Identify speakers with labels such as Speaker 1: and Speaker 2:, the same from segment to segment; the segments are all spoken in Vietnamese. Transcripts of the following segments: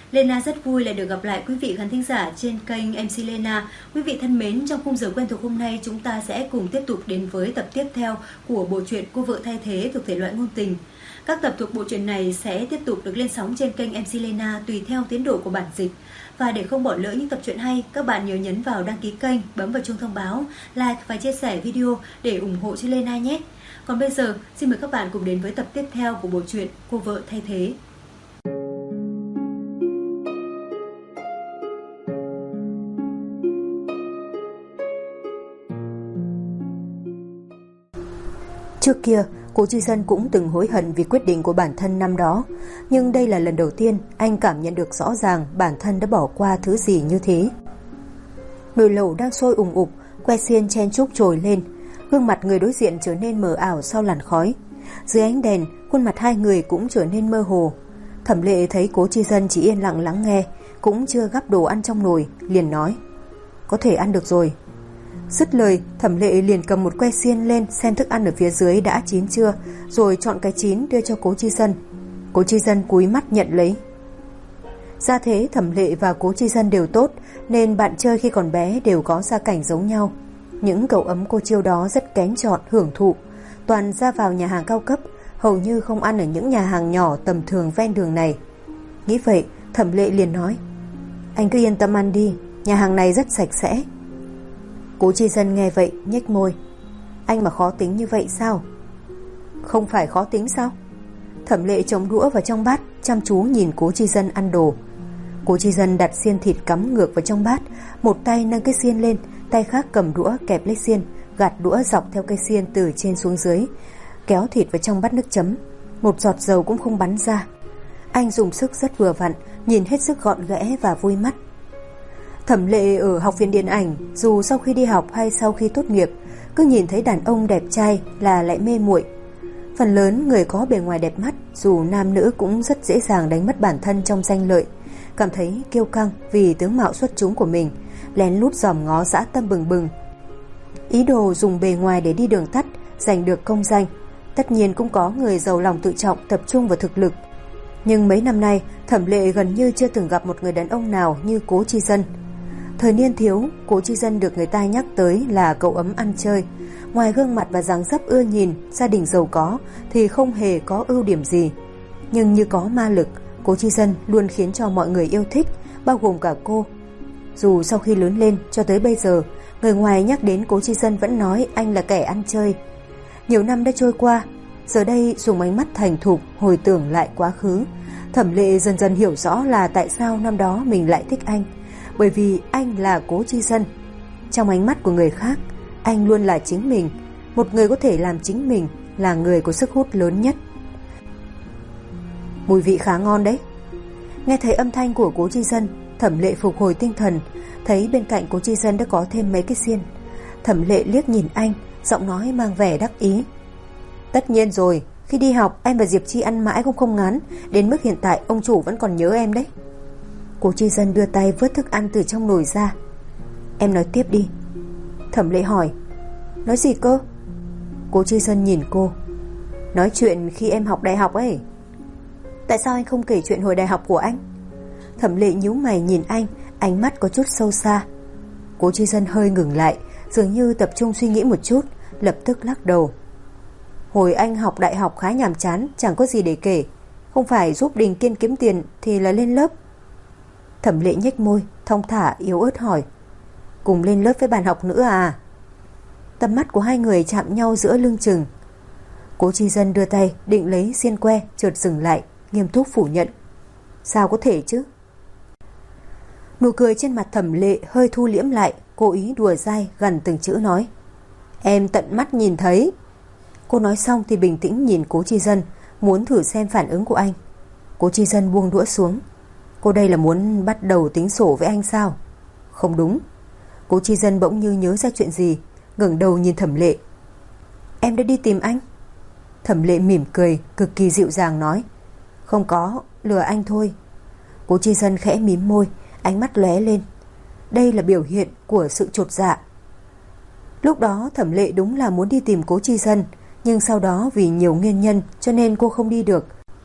Speaker 1: Lena rất vui lại được gặp lại quý vị khán thính giả trên kênh MC Lena. Quý vị thân mến, trong khung giờ quen thuộc hôm nay chúng ta sẽ cùng tiếp tục đến với tập tiếp theo của bộ truyện Cô vợ thay thế thuộc thể loại ngôn tình. Các tập thuộc bộ truyện này sẽ tiếp tục được lên sóng trên kênh MC Lena tùy theo tiến độ của bản dịch. Và để không bỏ lỡ những tập truyện hay, các bạn nhớ nhấn vào đăng ký kênh, bấm vào chuông thông báo, like và chia sẻ video để ủng hộ cho Lena nhé. Còn bây giờ, xin mời các bạn cùng đến với tập tiếp theo của bộ truyện Cô vợ thay thế.
Speaker 2: Trước kia, Cố Chi Dân cũng từng hối hận vì quyết định của bản thân năm đó, nhưng đây là lần đầu tiên anh cảm nhận được rõ ràng bản thân đã bỏ qua thứ gì như thế. Nồi lẩu đang sôi ùng ục, que xiên chen chúc trồi lên, gương mặt người đối diện trở nên mờ ảo sau làn khói. Dưới ánh đèn, khuôn mặt hai người cũng trở nên mơ hồ. Thẩm Lệ thấy Cố Chi Dân chỉ yên lặng lắng nghe, cũng chưa gắp đồ ăn trong nồi, liền nói: "Có thể ăn được rồi." Dứt lời, Thẩm Lệ liền cầm một que xiên lên xem thức ăn ở phía dưới đã chín chưa, rồi chọn cái chín đưa cho Cố Chi Dân. Cố Chi Dân cúi mắt nhận lấy. Gia thế Thẩm Lệ và Cố Chi Dân đều tốt, nên bạn chơi khi còn bé đều có gia cảnh giống nhau. Những cậu ấm cô chiêu đó rất kén chọn hưởng thụ, toàn ra vào nhà hàng cao cấp, hầu như không ăn ở những nhà hàng nhỏ tầm thường ven đường này. Nghĩ vậy, Thẩm Lệ liền nói: "Anh cứ yên tâm ăn đi, nhà hàng này rất sạch sẽ." Cố Chi Dân nghe vậy nhếch môi: "Anh mà khó tính như vậy sao?" "Không phải khó tính sao?" Thẩm Lệ chống đũa vào trong bát, chăm chú nhìn Cố Chi Dân ăn đồ. Cố Chi Dân đặt xiên thịt cắm ngược vào trong bát, một tay nâng cái xiên lên, tay khác cầm đũa kẹp lấy xiên, gạt đũa dọc theo cây xiên từ trên xuống dưới, kéo thịt vào trong bát nước chấm, một giọt dầu cũng không bắn ra. Anh dùng sức rất vừa vặn, nhìn hết sức gọn ghẽ và vui mắt. Thẩm Lệ ở học viện điện ảnh, dù sau khi đi học hay sau khi tốt nghiệp, cứ nhìn thấy đàn ông đẹp trai là lại mê muội. Phần lớn người có bề ngoài đẹp mắt, dù nam nữ cũng rất dễ dàng đánh mất bản thân trong danh lợi, cảm thấy kiêu căng vì tướng mạo xuất chúng của mình, lén lút dòm ngó dã tâm bừng bừng. Ý đồ dùng bề ngoài để đi đường tắt, giành được công danh. Tất nhiên cũng có người giàu lòng tự trọng tập trung vào thực lực. Nhưng mấy năm nay, Thẩm Lệ gần như chưa từng gặp một người đàn ông nào như Cố Chi Dân. Thời niên thiếu, Cố Chi Dân được người ta nhắc tới là cậu ấm ăn chơi. Ngoài gương mặt và dáng dấp ưa nhìn, gia đình giàu có thì không hề có ưu điểm gì. Nhưng như có ma lực, Cố Chi Dân luôn khiến cho mọi người yêu thích, bao gồm cả cô. Dù sau khi lớn lên cho tới bây giờ, người ngoài nhắc đến Cố Chi Dân vẫn nói anh là kẻ ăn chơi. Nhiều năm đã trôi qua, giờ đây dùng ánh mắt thành thục hồi tưởng lại quá khứ, Thẩm Lệ dần dần hiểu rõ là tại sao năm đó mình lại thích anh. Bởi vì anh là Cố Chi Dân. Trong ánh mắt của người khác, anh luôn là chính mình. Một người có thể làm chính mình là người có sức hút lớn nhất. Mùi vị khá ngon đấy. Nghe thấy âm thanh của Cố Chi Dân, Thẩm Lệ phục hồi tinh thần, thấy bên cạnh Cố Chi Dân đã có thêm mấy cái xiên. Thẩm Lệ liếc nhìn anh, giọng nói mang vẻ đắc ý: "Tất nhiên rồi, khi đi học em và Diệp Chi ăn mãi cũng không ngán, đến mức hiện tại ông chủ vẫn còn nhớ em đấy." Cố Chi Dân đưa tay vớt thức ăn từ trong nồi ra. "Em nói tiếp đi." Thẩm Lệ hỏi. "Nói gì cơ?" Cố Chi Dân nhìn cô. "Nói chuyện khi em học đại học ấy." "Tại sao anh không kể chuyện hồi đại học của anh?" Thẩm Lệ nhíu mày nhìn anh, ánh mắt có chút sâu xa. Cố Chi Dân hơi ngừng lại, dường như tập trung suy nghĩ một chút, lập tức lắc đầu. "Hồi anh học đại học khá nhàm chán, chẳng có gì để kể. Không phải giúp Đình Kiên kiếm tiền thì là lên lớp." Thẩm Lệ nhếch môi, thong thả yếu ớt hỏi: "Cùng lên lớp với bạn học nữa à?" Tầm mắt của hai người chạm nhau giữa lưng chừng. Cố Chi Dân đưa tay định lấy xiên que, chợt dừng lại, nghiêm túc phủ nhận: "Sao có thể chứ?" Nụ cười trên mặt Thẩm Lệ hơi thu liễm lại, cố ý đùa dai gần từng chữ nói: "Em tận mắt nhìn thấy." Cô nói xong thì bình tĩnh nhìn Cố Chi Dân, muốn thử xem phản ứng của anh. Cố Chi Dân buông đũa xuống. Cô đây là muốn bắt đầu tính sổ với anh sao? Không đúng. Cố Chi Dân bỗng như nhớ ra chuyện gì, ngẩng đầu nhìn Thẩm Lệ. "Em đã đi tìm anh?" Thẩm Lệ mỉm cười, cực kỳ dịu dàng nói: "Không có, lừa anh thôi." Cố Chi Dân khẽ mím môi, ánh mắt lóe lên. Đây là biểu hiện của sự chột dạ. Lúc đó Thẩm Lệ đúng là muốn đi tìm Cố Chi Dân, nhưng sau đó vì nhiều nguyên nhân cho nên cô không đi được.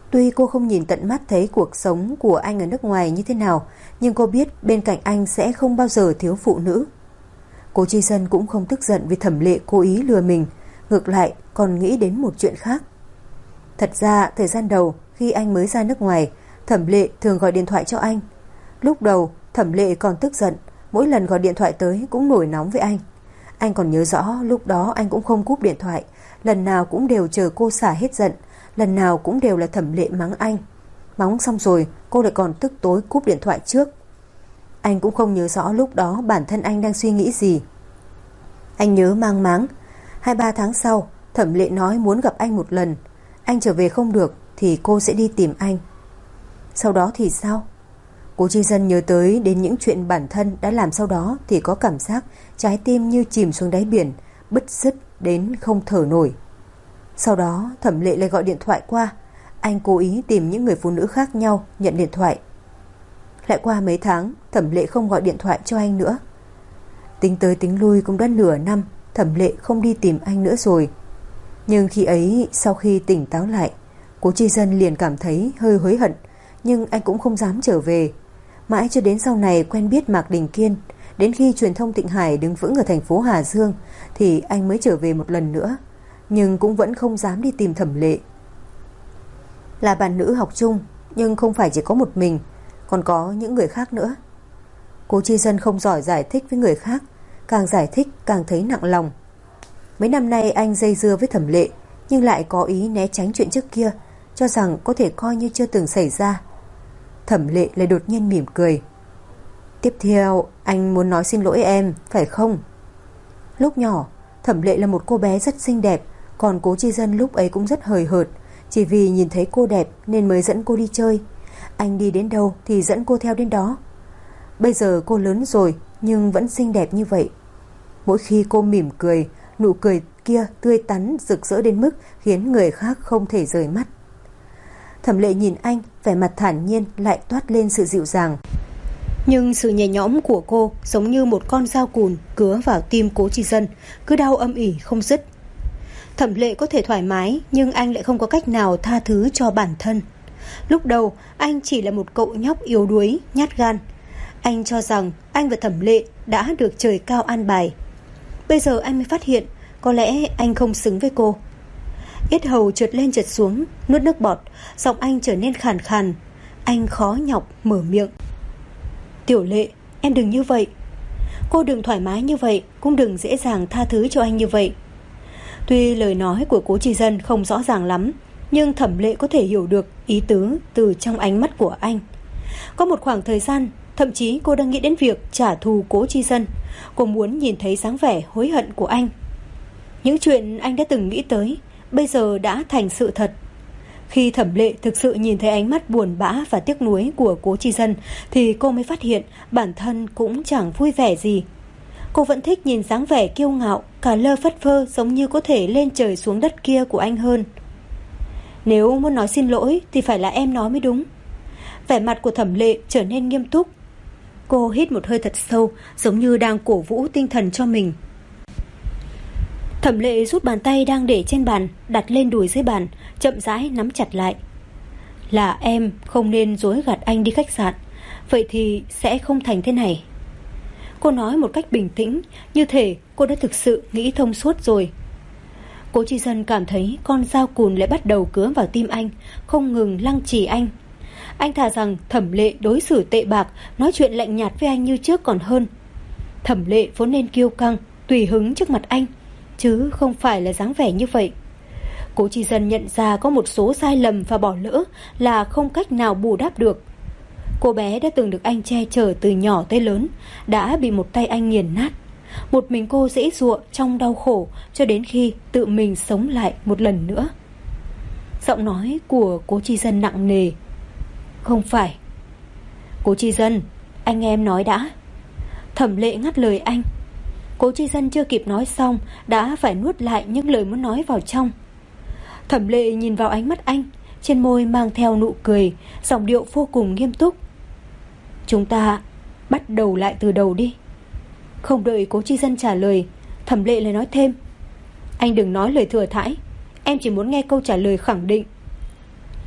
Speaker 2: Tuy cô không nhìn tận mắt thấy cuộc sống của anh ở nước ngoài như thế nào, nhưng cô biết bên cạnh anh sẽ không bao giờ thiếu phụ nữ. Cố Chi Dân cũng không tức giận vì Thẩm Lệ cố ý lừa mình, ngược lại còn nghĩ đến một chuyện khác. Thật ra thời gian đầu khi anh mới ra nước ngoài, Thẩm Lệ thường gọi điện thoại cho anh. Lúc đầu Thẩm Lệ còn tức giận, mỗi lần gọi điện thoại tới cũng nổi nóng với anh. Anh còn nhớ rõ lúc đó anh cũng không cúp điện thoại, lần nào cũng đều chờ cô xả hết giận, lần nào cũng đều là Thẩm Lệ mắng anh. Mắng xong rồi cô lại còn tức tối cúp điện thoại trước. Anh cũng không nhớ rõ lúc đó bản thân anh đang suy nghĩ gì. Anh nhớ mang máng 2-3 tháng sau Thẩm Lệ nói muốn gặp anh một lần. Anh trở về không được thì cô sẽ đi tìm anh. Sau đó thì sao? Cố Chi Dân nhớ tới đến những chuyện bản thân đã làm sau đó thì có cảm giác trái tim như chìm xuống đáy biển, bứt rứt đến không thở nổi. Sau đó Thẩm Lệ lại gọi điện thoại qua. Anh cố ý tìm những người phụ nữ khác nhau nhận điện thoại. Lại qua mấy tháng Thẩm Lệ không gọi điện thoại cho anh nữa. Tính tới tính lui cũng đã nửa năm Thẩm Lệ không đi tìm anh nữa rồi. Nhưng khi ấy sau khi tỉnh táo lại, Cố Chi Dân liền cảm thấy hơi hối hận, nhưng anh cũng không dám trở về. Mãi cho đến sau này quen biết Mạc Đình Kiên, đến khi truyền thông Thịnh Hải đứng vững ở thành phố Hà Dương thì anh mới trở về một lần nữa, nhưng cũng vẫn không dám đi tìm Thẩm Lệ. Là bạn nữ học chung, nhưng không phải chỉ có một mình, còn có những người khác nữa. Cố Chi Dân không giỏi giải thích với người khác, càng giải thích càng thấy nặng lòng. Mấy năm nay anh dây dưa với Thẩm Lệ, nhưng lại có ý né tránh chuyện trước kia, cho rằng có thể coi như chưa từng xảy ra. Thẩm Lệ lại đột nhiên mỉm cười. Tiếp theo anh muốn nói xin lỗi em, phải không? Lúc nhỏ Thẩm Lệ là một cô bé rất xinh đẹp, còn Cố Chi Dân lúc ấy cũng rất hời hợt, chỉ vì nhìn thấy cô đẹp nên mới dẫn cô đi chơi. Anh đi đến đâu thì dẫn cô theo đến đó. Bây giờ cô lớn rồi nhưng vẫn xinh đẹp như vậy. Mỗi khi cô mỉm cười, nụ cười kia tươi tắn rực rỡ đến mức khiến người khác không thể rời mắt. Thẩm Lệ nhìn anh, vẻ mặt thản nhiên lại toát lên sự dịu dàng. Nhưng sự nhẹ nhõm của cô giống như một con dao cùn cứa vào tim Cố Chi Dân, cứ đau âm ỉ không dứt. Thẩm Lệ có thể thoải mái, nhưng anh lại không có cách nào tha thứ cho bản thân. Lúc đầu anh chỉ là một cậu nhóc yếu đuối, nhát gan. Anh cho rằng anh và Thẩm Lệ đã được trời cao an bài. Bây giờ anh mới phát hiện có lẽ anh không xứng với cô. Yết hầu trượt lên trượt xuống, nuốt nước bọt, giọng anh trở nên khàn khàn. Anh khó nhọc mở miệng. Tiểu Lệ, em đừng như vậy. Cô đừng thoải mái như vậy, cũng đừng dễ dàng tha thứ cho anh như vậy. Tuy lời nói của Cố Chi Dân không rõ ràng lắm, nhưng Thẩm Lệ có thể hiểu được ý tứ từ trong ánh mắt của anh. Có một khoảng thời gian, thậm chí cô đang nghĩ đến việc trả thù Cố Chi Dân. Cô muốn nhìn thấy dáng vẻ hối hận của anh. Những chuyện anh đã từng nghĩ tới bây giờ đã thành sự thật. Khi Thẩm Lệ thực sự nhìn thấy ánh mắt buồn bã và tiếc nuối của Cố Chi Dân thì cô mới phát hiện bản thân cũng chẳng vui vẻ gì. Cô vẫn thích nhìn dáng vẻ kiêu ngạo, cả lơ phất phơ giống như có thể lên trời xuống đất kia của anh hơn. Nếu muốn nói xin lỗi thì phải là em nói mới đúng. Vẻ mặt của Thẩm Lệ trở nên nghiêm túc. Cô hít một hơi thật sâu, giống như đang cổ vũ tinh thần cho mình. Thẩm Lệ rút bàn tay đang để trên bàn, đặt lên đùi dưới bàn, chậm rãi nắm chặt lại. Là em không nên dối gạt anh đi khách sạn, vậy thì sẽ không thành thế này. Cô nói một cách bình tĩnh, như thể cô đã thực sự nghĩ thông suốt rồi. Cố Chi Dân cảm thấy con dao cùn lại bắt đầu cứa vào tim anh, không ngừng lăng trì anh. Anh thà rằng Thẩm Lệ đối xử tệ bạc, nói chuyện lạnh nhạt với anh như trước còn hơn. Thẩm Lệ vốn nên kiêu căng, tùy hứng trước mặt anh, chứ không phải là dáng vẻ như vậy. Cố Chi Dân nhận ra có một số sai lầm và bỏ lỡ là không cách nào bù đắp được. Cô bé đã từng được anh che chở từ nhỏ tới lớn, đã bị một tay anh nghiền nát. Một mình cô giãy giụa trong đau khổ cho đến khi tự mình sống lại một lần nữa. Giọng nói của Cố Chi Dân nặng nề. Không phải. Cố Chi Dân, anh nghe em nói đã. Thẩm Lệ ngắt lời anh. Cố Chi Dân chưa kịp nói xong đã phải nuốt lại những lời muốn nói vào trong. Thẩm Lệ nhìn vào ánh mắt anh, trên môi mang theo nụ cười, giọng điệu vô cùng nghiêm túc. Chúng ta bắt đầu lại từ đầu đi. Không đợi Cố Chi Dân trả lời, Thẩm Lệ lại nói thêm. Anh đừng nói lời thừa thãi, em chỉ muốn nghe câu trả lời khẳng định.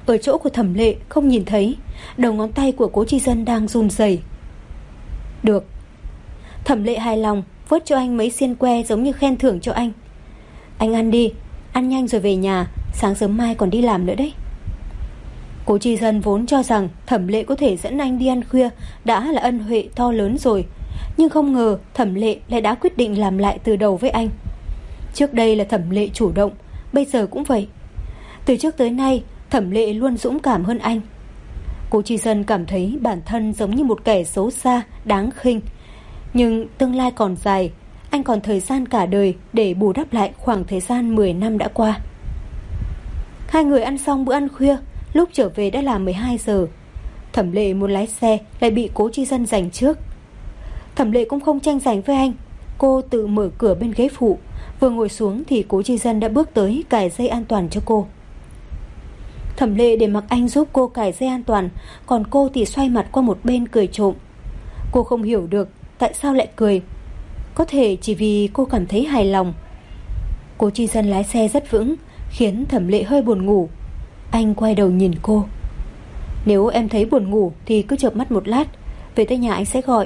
Speaker 1: Ở chỗ của Thẩm Lệ không nhìn thấy, đầu ngón tay của Cố Chi Dân đang run rẩy. Được. Thẩm Lệ hài lòng, vớt cho anh mấy xiên que giống như khen thưởng cho anh. Anh ăn đi, ăn nhanh rồi về nhà, sáng sớm mai còn đi làm nữa đấy. Cố Chi Dân vốn cho rằng Thẩm Lệ có thể dẫn anh đi ăn khuya đã là ân huệ to lớn rồi, nhưng không ngờ Thẩm Lệ lại đã quyết định làm lại từ đầu với anh. Trước đây là Thẩm Lệ chủ động, bây giờ cũng vậy. Từ trước tới nay Thẩm Lệ luôn dũng cảm hơn anh. Cố Chi Dân cảm thấy bản thân giống như một kẻ xấu xa, đáng khinh. Nhưng tương lai còn dài, anh còn thời gian cả đời để bù đắp lại khoảng thời gian 10 năm đã qua. Hai người ăn xong bữa ăn khuya, lúc trở về đã là 12 giờ. Thẩm Lệ muốn lái xe lại bị Cố Chi Dân giành trước. Thẩm Lệ cũng không tranh giành với anh. Cô tự mở cửa bên ghế phụ, vừa ngồi xuống thì Cố Chi Dân đã bước tới cài dây an toàn cho cô. Thẩm Lệ để mặc anh giúp cô cài dây an toàn, còn cô thì xoay mặt qua một bên cười trộm. Cô không hiểu được tại sao lại cười. Có thể chỉ vì cô cảm thấy hài lòng. Cố Chi Dân lái xe rất vững, khiến Thẩm Lệ hơi buồn ngủ. Anh quay đầu nhìn cô. Nếu em thấy buồn ngủ thì cứ chợp mắt một lát, về tới nhà anh sẽ gọi.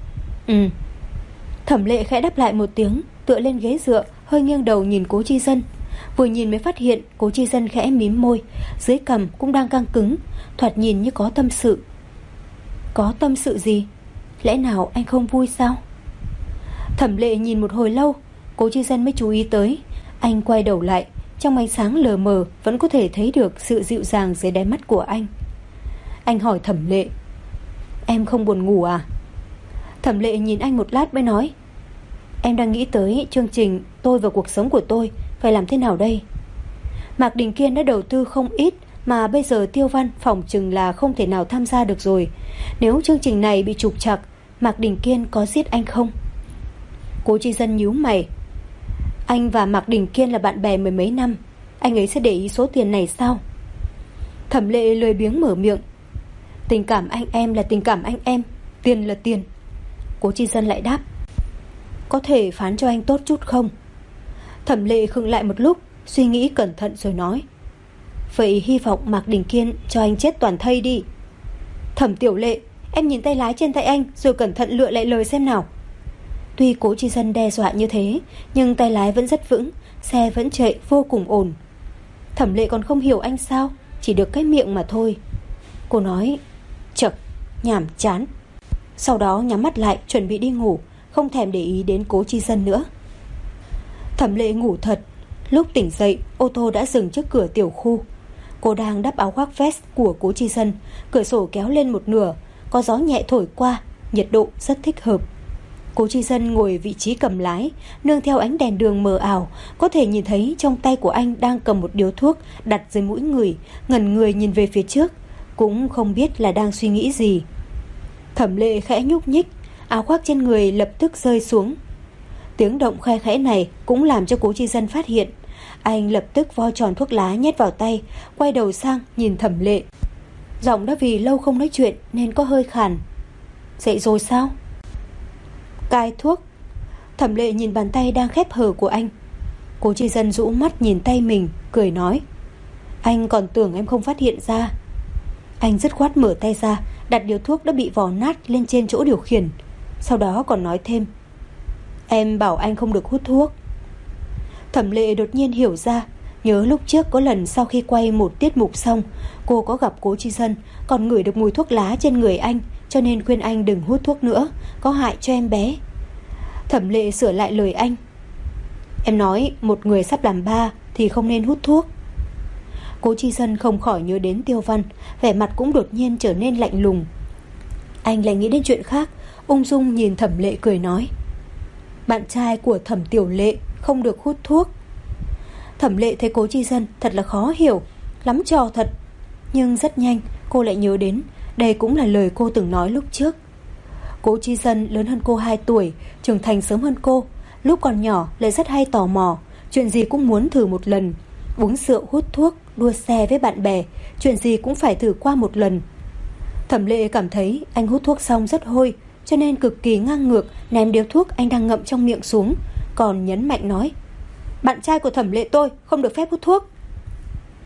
Speaker 1: Thẩm Lệ khẽ đáp lại một tiếng, tựa lên ghế dựa, hơi nghiêng đầu nhìn Cố Chi Dân. Vừa nhìn mới phát hiện Cố Chi Dân khẽ mím môi, dưới cằm cũng đang căng cứng, thoạt nhìn như có tâm sự. Có tâm sự gì? Lẽ nào anh không vui sao? Thẩm Lệ nhìn một hồi lâu, Cố Chi Dân mới chú ý tới. Anh quay đầu lại, trong ánh sáng lờ mờ vẫn có thể thấy được sự dịu dàng dưới đáy mắt của anh. Anh hỏi Thẩm Lệ, em không buồn ngủ à? Thẩm Lệ nhìn anh một lát mới nói, em đang nghĩ tới chương trình Tôi và cuộc sống của tôi phải làm thế nào đây. Mạc Đình Kiên đã đầu tư không ít, mà bây giờ Tiêu Văn phỏng chừng là không thể nào tham gia được rồi. Nếu chương trình này bị trục trặc, Mạc Đình Kiên có giết anh không? Cố Chi Dân nhíu mày. Anh và Mạc Đình Kiên là bạn bè mười mấy năm, anh ấy sẽ để ý số tiền này sao? Thẩm Lệ lười biếng mở miệng. Tình cảm anh em là tình cảm anh em, tiền là tiền. Cố Chi Dân lại đáp, có thể phán cho anh tốt chút không? Thẩm Lệ khựng lại một lúc, suy nghĩ cẩn thận rồi nói, vậy hy vọng Mạc Đình Kiên cho anh chết toàn thây đi. Thẩm Tiểu Lệ, em nhìn tay lái trên tay anh rồi cẩn thận lựa lại lời xem nào. Tuy Cố Chi Dân đe dọa như thế, nhưng tay lái vẫn rất vững, xe vẫn chạy vô cùng ổn. Thẩm Lệ còn không hiểu anh sao, chỉ được cái miệng mà thôi. Cô nói, chậc, nhàm chán. Sau đó nhắm mắt lại chuẩn bị đi ngủ, không thèm để ý đến Cố Chi Dân nữa. Thẩm Lệ ngủ thật. Lúc tỉnh dậy, ô tô đã dừng trước cửa tiểu khu. Cô đang đắp áo khoác vest của Cố Chi Dân, cửa sổ kéo lên một nửa, có gió nhẹ thổi qua, nhiệt độ rất thích hợp. Cố Chi Dân ngồi vị trí cầm lái, nương theo ánh đèn đường mờ ảo, có thể nhìn thấy trong tay của anh đang cầm một điếu thuốc đặt dưới mũi người, ngẩn người nhìn về phía trước, cũng không biết là đang suy nghĩ gì. Thẩm Lệ khẽ nhúc nhích, áo khoác trên người lập tức rơi xuống. Tiếng động khe khẽ này cũng làm cho Cố Chi Dân phát hiện. Anh lập tức vo tròn thuốc lá nhét vào tay, quay đầu sang nhìn Thẩm Lệ. Giọng đã vì lâu không nói chuyện nên có hơi khàn. Dậy rồi sao? Cai thuốc. Thẩm Lệ nhìn bàn tay đang khép hờ của anh. Cố Chi Dân rũ mắt nhìn tay mình, cười nói, anh còn tưởng em không phát hiện ra. Anh dứt khoát mở tay ra, đặt điếu thuốc đã bị vò nát lên trên chỗ điều khiển. Sau đó còn nói thêm, em bảo anh không được hút thuốc. Thẩm Lệ đột nhiên hiểu ra, nhớ lúc trước có lần sau khi quay một tiết mục xong, cô có gặp Cố Chi Dân, còn ngửi được mùi thuốc lá trên người anh, cho nên khuyên anh đừng hút thuốc nữa, có hại cho em bé. Thẩm Lệ sửa lại lời anh, em nói một người sắp làm ba thì không nên hút thuốc. Cố Chi Dân không khỏi nhớ đến Tiêu Văn, vẻ mặt cũng đột nhiên trở nên lạnh lùng. Anh lại nghĩ đến chuyện khác, ung dung nhìn Thẩm Lệ cười nói, bạn trai của Thẩm Tiểu Lệ không được hút thuốc. Thẩm Lệ thấy Cố Chi Dân thật là khó hiểu, lắm trò thật. Nhưng rất nhanh cô lại nhớ đến, đây cũng là lời cô từng nói lúc trước. Cố Chi Dân lớn hơn cô 2 tuổi, trưởng thành sớm hơn cô. Lúc còn nhỏ lại rất hay tò mò, chuyện gì cũng muốn thử một lần. Uống rượu, hút thuốc, đua xe với bạn bè, chuyện gì cũng phải thử qua một lần. Thẩm Lệ cảm thấy anh hút thuốc xong rất hôi, cho nên cực kỳ ngang ngược ném điếu thuốc anh đang ngậm trong miệng xuống, còn nhấn mạnh nói, bạn trai của Thẩm Lệ tôi không được phép hút thuốc.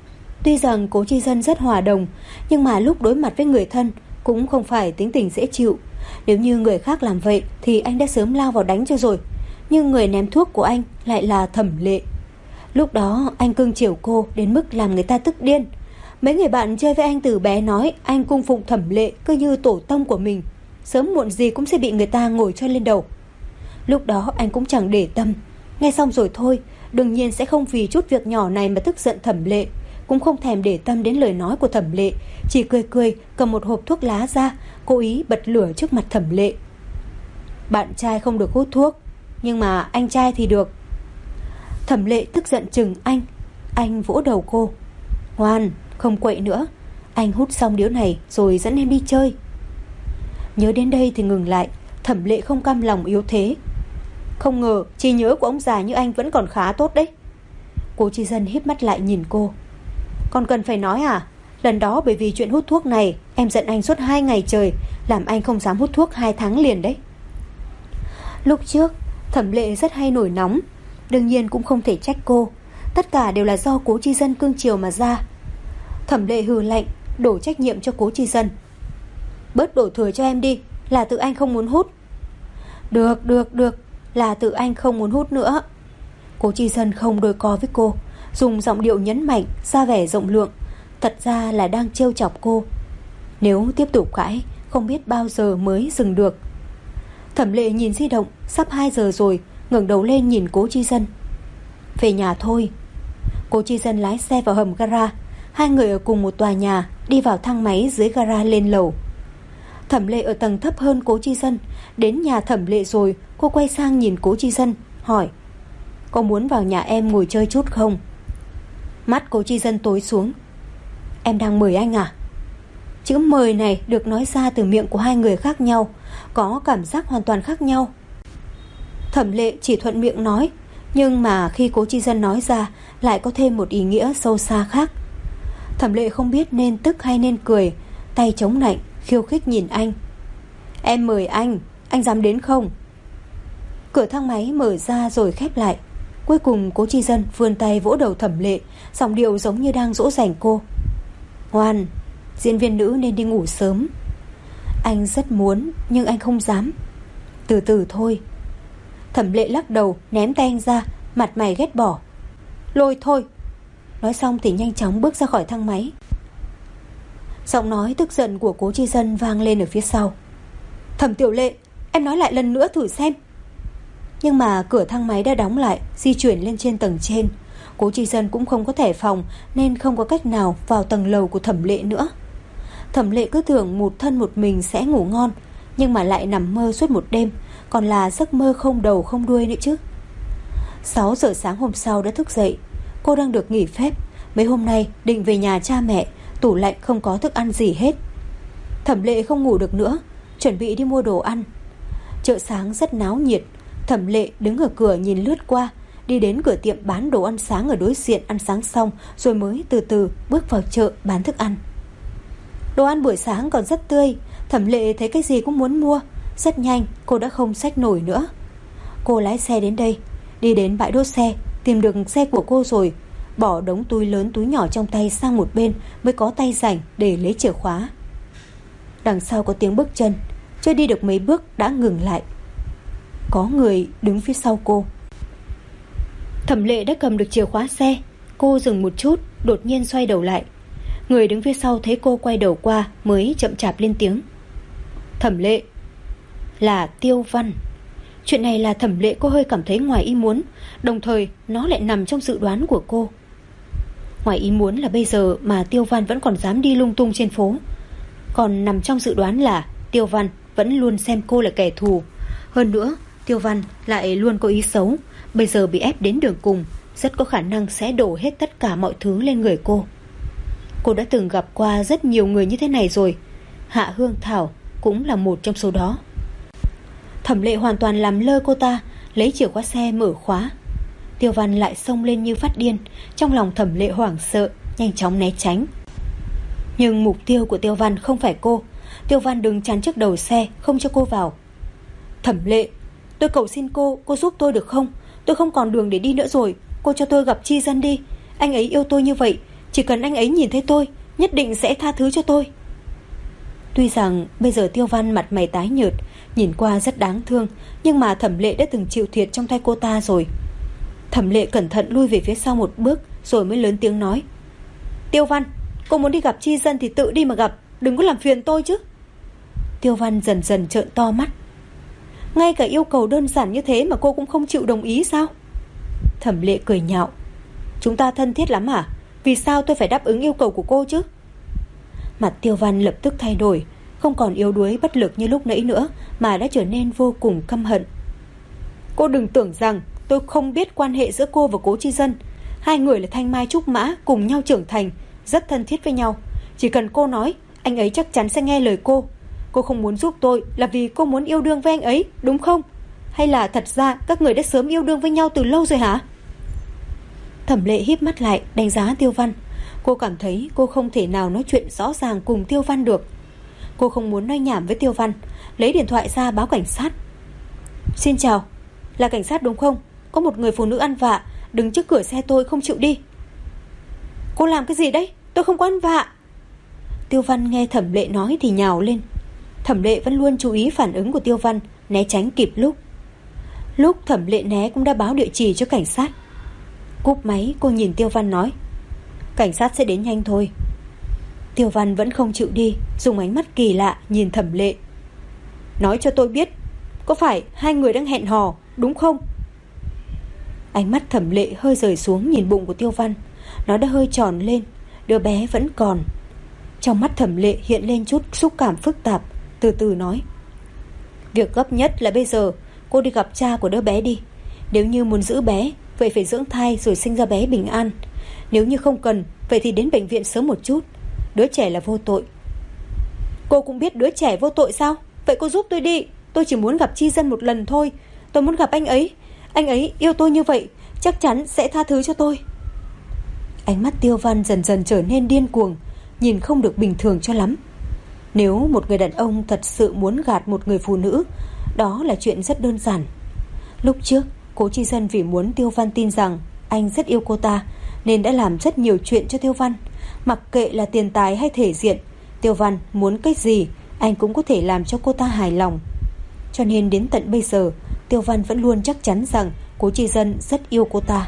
Speaker 2: Tuy rằng Cố Chi Dân rất hòa đồng, nhưng mà lúc đối mặt với người thân cũng không phải tính tình dễ chịu. Nếu như người khác làm vậy thì anh đã sớm lao vào đánh cho rồi. Nhưng người ném thuốc của anh lại là Thẩm Lệ. Lúc đó anh cưng chiều cô đến mức làm người ta tức điên. Mấy người bạn chơi với anh từ bé nói anh cung phụng Thẩm Lệ cứ như tổ tông của mình, sớm muộn gì cũng sẽ bị người ta ngồi cho lên đầu. Lúc đó anh cũng chẳng để tâm. Nghe xong rồi thôi, đương nhiên sẽ không vì chút việc nhỏ này mà tức giận Thẩm Lệ, cũng không thèm để tâm đến lời nói của Thẩm Lệ, chỉ cười cười cầm một hộp thuốc lá ra, cố ý bật lửa trước mặt Thẩm Lệ. Bạn trai không được hút thuốc, nhưng mà anh trai thì được. Thẩm Lệ tức giận chừng anh vỗ đầu cô. Ngoan, không quậy nữa, anh hút xong điếu này rồi dẫn em đi chơi. Nhớ đến đây thì ngừng lại. Thẩm Lệ không cam lòng yếu thế. Không ngờ trí nhớ của ông già như anh vẫn còn khá tốt đấy. Cố Chi Dân híp mắt lại nhìn cô. Còn cần phải nói à? Lần đó bởi vì chuyện hút thuốc này em giận anh suốt 2 ngày trời, làm anh không dám hút thuốc 2 tháng liền đấy. Lúc trước Thẩm Lệ rất hay nổi nóng, đương nhiên cũng không thể trách cô. Tất cả đều là do Cố Chi Dân cương chiều mà ra. Thẩm Lệ hừ lạnh, đổ trách nhiệm cho Cố Chi Dân. Bớt đổ thừa cho em đi, là tự anh không muốn hút. Được, là tự anh không muốn hút nữa. Cố Chi Dân không đôi co với cô, dùng giọng điệu nhấn mạnh, ra vẻ rộng lượng, thật ra là đang trêu chọc cô. Nếu tiếp tục cãi, không biết bao giờ mới dừng được. Thẩm Lệ nhìn di động, sắp 2 giờ rồi, ngẩng đầu lên nhìn Cố Chi Dân. Về nhà thôi. Cố Chi Dân lái xe vào hầm gara. Hai người ở cùng một tòa nhà, đi vào thang máy dưới gara lên lầu. Thẩm Lệ ở tầng thấp hơn Cố Chi Dân. Đến nhà Thẩm Lệ rồi, cô quay sang nhìn Cố Chi Dân, hỏi: Có muốn vào nhà em ngồi chơi chút không? Mắt Cố Chi Dân tối xuống. Em đang mời anh à? Chữ mời này được nói ra từ miệng của hai người khác nhau, có cảm giác hoàn toàn khác nhau. Thẩm Lệ chỉ thuận miệng nói, nhưng mà khi Cố Chi Dân nói ra lại có thêm một ý nghĩa sâu xa khác. Thẩm Lệ không biết nên tức hay nên cười, tay chống lạnh khiêu khích nhìn anh. Em mời anh dám đến không? Cửa thang máy mở ra rồi khép lại. Cuối cùng Cố Chi Dân vươn tay vỗ đầu Thẩm Lệ, giọng điệu giống như đang dỗ dành cô. Ngoan, diễn viên nữ nên đi ngủ sớm. Anh rất muốn, nhưng anh không dám. Từ từ thôi. Thẩm Lệ lắc đầu, ném tay anh ra, mặt mày ghét bỏ. Lôi thôi. Nói xong thì nhanh chóng bước ra khỏi thang máy. Giọng nói tức giận của Cố Chi Dân vang lên ở phía sau. Thẩm Tiểu Lệ, em nói lại lần nữa thử xem. Nhưng mà cửa thang máy đã đóng lại, di chuyển lên trên tầng trên. Cố Chi Dân cũng không có thẻ phòng, nên không có cách nào vào tầng lầu của Thẩm Lệ nữa. Thẩm Lệ cứ tưởng một thân một mình sẽ ngủ ngon, nhưng mà lại nằm mơ suốt một đêm, còn là giấc mơ không đầu không đuôi nữa chứ. 6 giờ sáng hôm sau đã thức dậy. Cô đang được nghỉ phép, mấy hôm nay định về nhà cha mẹ, tủ lạnh không có thức ăn gì hết. Thẩm Lệ không ngủ được nữa, chuẩn bị đi mua đồ ăn. Chợ sáng rất náo nhiệt. Thẩm Lệ đứng ở cửa nhìn lướt qua, đi đến cửa tiệm bán đồ ăn sáng ở đối diện ăn sáng xong, rồi mới từ từ bước vào chợ bán thức ăn. Đồ ăn buổi sáng còn rất tươi. Thẩm Lệ thấy cái gì cũng muốn mua. Rất nhanh cô đã không xách nổi nữa. Cô lái xe đến đây, đi đến bãi đỗ xe, tìm được xe của cô rồi, bỏ đống túi lớn túi nhỏ trong tay sang một bên, mới có tay rảnh để lấy chìa khóa. Đằng sau có tiếng bước chân, chưa đi được mấy bước đã ngừng lại. Có người đứng phía sau cô. Thẩm Lệ đã cầm được chìa khóa xe. Cô dừng một chút, đột nhiên xoay đầu lại. Người đứng phía sau thấy cô quay đầu qua mới chậm chạp lên tiếng. Thẩm Lệ. Là Tiêu Văn. Chuyện này là Thẩm Lệ cô hơi cảm thấy ngoài ý muốn, đồng thời nó lại nằm trong dự đoán của cô. Ngoài ý muốn là bây giờ mà Tiêu Văn vẫn còn dám đi lung tung trên phố. Còn nằm trong dự đoán là Tiêu Văn vẫn luôn xem cô là kẻ thù. Hơn nữa Tiêu Văn lại luôn có ý xấu. Bây giờ bị ép đến đường cùng, rất có khả năng sẽ đổ hết tất cả mọi thứ lên người cô. Cô đã từng gặp qua rất nhiều người như thế này rồi. Hạ Hương Thảo cũng là một trong số đó. Thẩm Lệ hoàn toàn làm lơ cô ta, lấy chìa khóa xe mở khóa. Tiêu Văn lại xông lên như phát điên. Trong lòng Thẩm Lệ hoảng sợ, nhanh chóng né tránh. Nhưng mục tiêu của Tiêu Văn không phải cô. Tiêu Văn đứng chắn trước đầu xe, không cho cô vào. Thẩm Lệ, tôi cầu xin cô giúp tôi được không? Tôi không còn đường để đi nữa rồi. Cô cho tôi gặp Chi Dân đi. Anh ấy yêu tôi như vậy,
Speaker 1: Chỉ cần anh ấy nhìn thấy tôi, nhất định sẽ tha thứ cho tôi. Tuy rằng bây giờ Tiêu Văn mặt mày tái nhợt, nhìn qua rất đáng thương, nhưng mà Thẩm Lệ đã từng chịu thiệt trong tay cô ta rồi. Thẩm Lệ cẩn thận lui về phía sau một bước, rồi mới lớn tiếng nói: Tiêu Văn, cô muốn đi gặp Chi Dân thì tự đi mà gặp, đừng có làm phiền tôi chứ. Tiêu Văn dần dần trợn to mắt. Ngay cả yêu cầu đơn giản như thế mà cô cũng không chịu đồng ý sao? Thẩm Lệ cười nhạo: Chúng ta thân thiết lắm à? Vì sao tôi phải đáp ứng yêu cầu của cô chứ? Mặt Tiêu Văn lập tức thay đổi, không còn yếu đuối bất lực như lúc nãy nữa, mà đã trở nên vô cùng căm hận. Cô đừng tưởng rằng tôi không biết quan hệ giữa cô và Cố Chi Dân. Hai người là thanh mai trúc mã, cùng nhau trưởng thành, rất thân thiết với nhau. Chỉ cần cô nói, anh ấy chắc chắn sẽ nghe lời cô. Cô không muốn giúp tôi là vì cô muốn yêu đương với anh ấy, đúng không? Hay là thật ra các người đã sớm yêu đương với nhau từ lâu rồi hả? Thẩm Lệ híp mắt lại đánh giá Tiêu Văn. Cô cảm thấy cô không thể nào nói chuyện rõ ràng cùng Tiêu Văn được. Cô không muốn nói nhảm với Tiêu Văn, lấy điện thoại ra báo cảnh sát. Xin chào, là cảnh sát đúng không? Có một người phụ nữ ăn vạ đứng trước cửa xe tôi không chịu đi. Cô làm cái gì đấy? Tôi không có ăn vạ. Tiêu Văn nghe Thẩm Lệ nói thì nhào lên. Thẩm Lệ vẫn luôn chú ý phản ứng của Tiêu Văn, né tránh kịp lúc. Lúc Thẩm Lệ né cũng đã báo địa chỉ cho cảnh sát. Cúp máy, cô nhìn Tiêu Văn nói: Cảnh sát sẽ đến nhanh thôi. Tiêu Văn vẫn không chịu đi, dùng ánh mắt kỳ lạ nhìn Thẩm Lệ. Nói cho tôi biết, có phải hai người đang hẹn hò, đúng không? Ánh mắt Thẩm Lệ hơi rời xuống nhìn bụng của Tiêu Văn. Nó đã hơi tròn lên, đứa bé vẫn còn. Trong mắt Thẩm Lệ hiện lên chút xúc cảm phức tạp, từ từ nói: Việc gấp nhất là bây giờ cô đi gặp cha của đứa bé đi. Nếu như muốn giữ bé, vậy phải dưỡng thai rồi sinh ra bé bình an. Nếu như không cần, vậy thì đến bệnh viện sớm một chút. Đứa trẻ là vô tội. Cô cũng biết đứa trẻ vô tội sao? Vậy cô giúp tôi đi. Tôi chỉ muốn gặp Chi Dân một lần thôi. Tôi muốn gặp anh ấy. Anh ấy yêu tôi như vậy, chắc chắn sẽ tha thứ cho tôi. Ánh mắt Tiêu Văn dần dần trở nên điên cuồng, nhìn không được bình thường cho lắm. Nếu một người đàn ông thật sự muốn gạt một người phụ nữ, đó là chuyện rất đơn giản. Lúc trước, Cố Chi Dân vì muốn Tiêu Văn tin rằng anh rất yêu cô ta, nên đã làm rất nhiều chuyện cho Tiêu Văn. Mặc kệ là tiền tài hay thể diện, Tiêu Văn muốn cái gì anh cũng có thể làm cho cô ta hài lòng. Cho nên đến tận bây giờ, Tiêu Văn vẫn luôn chắc chắn rằng Cố Chi Dân rất yêu cô ta.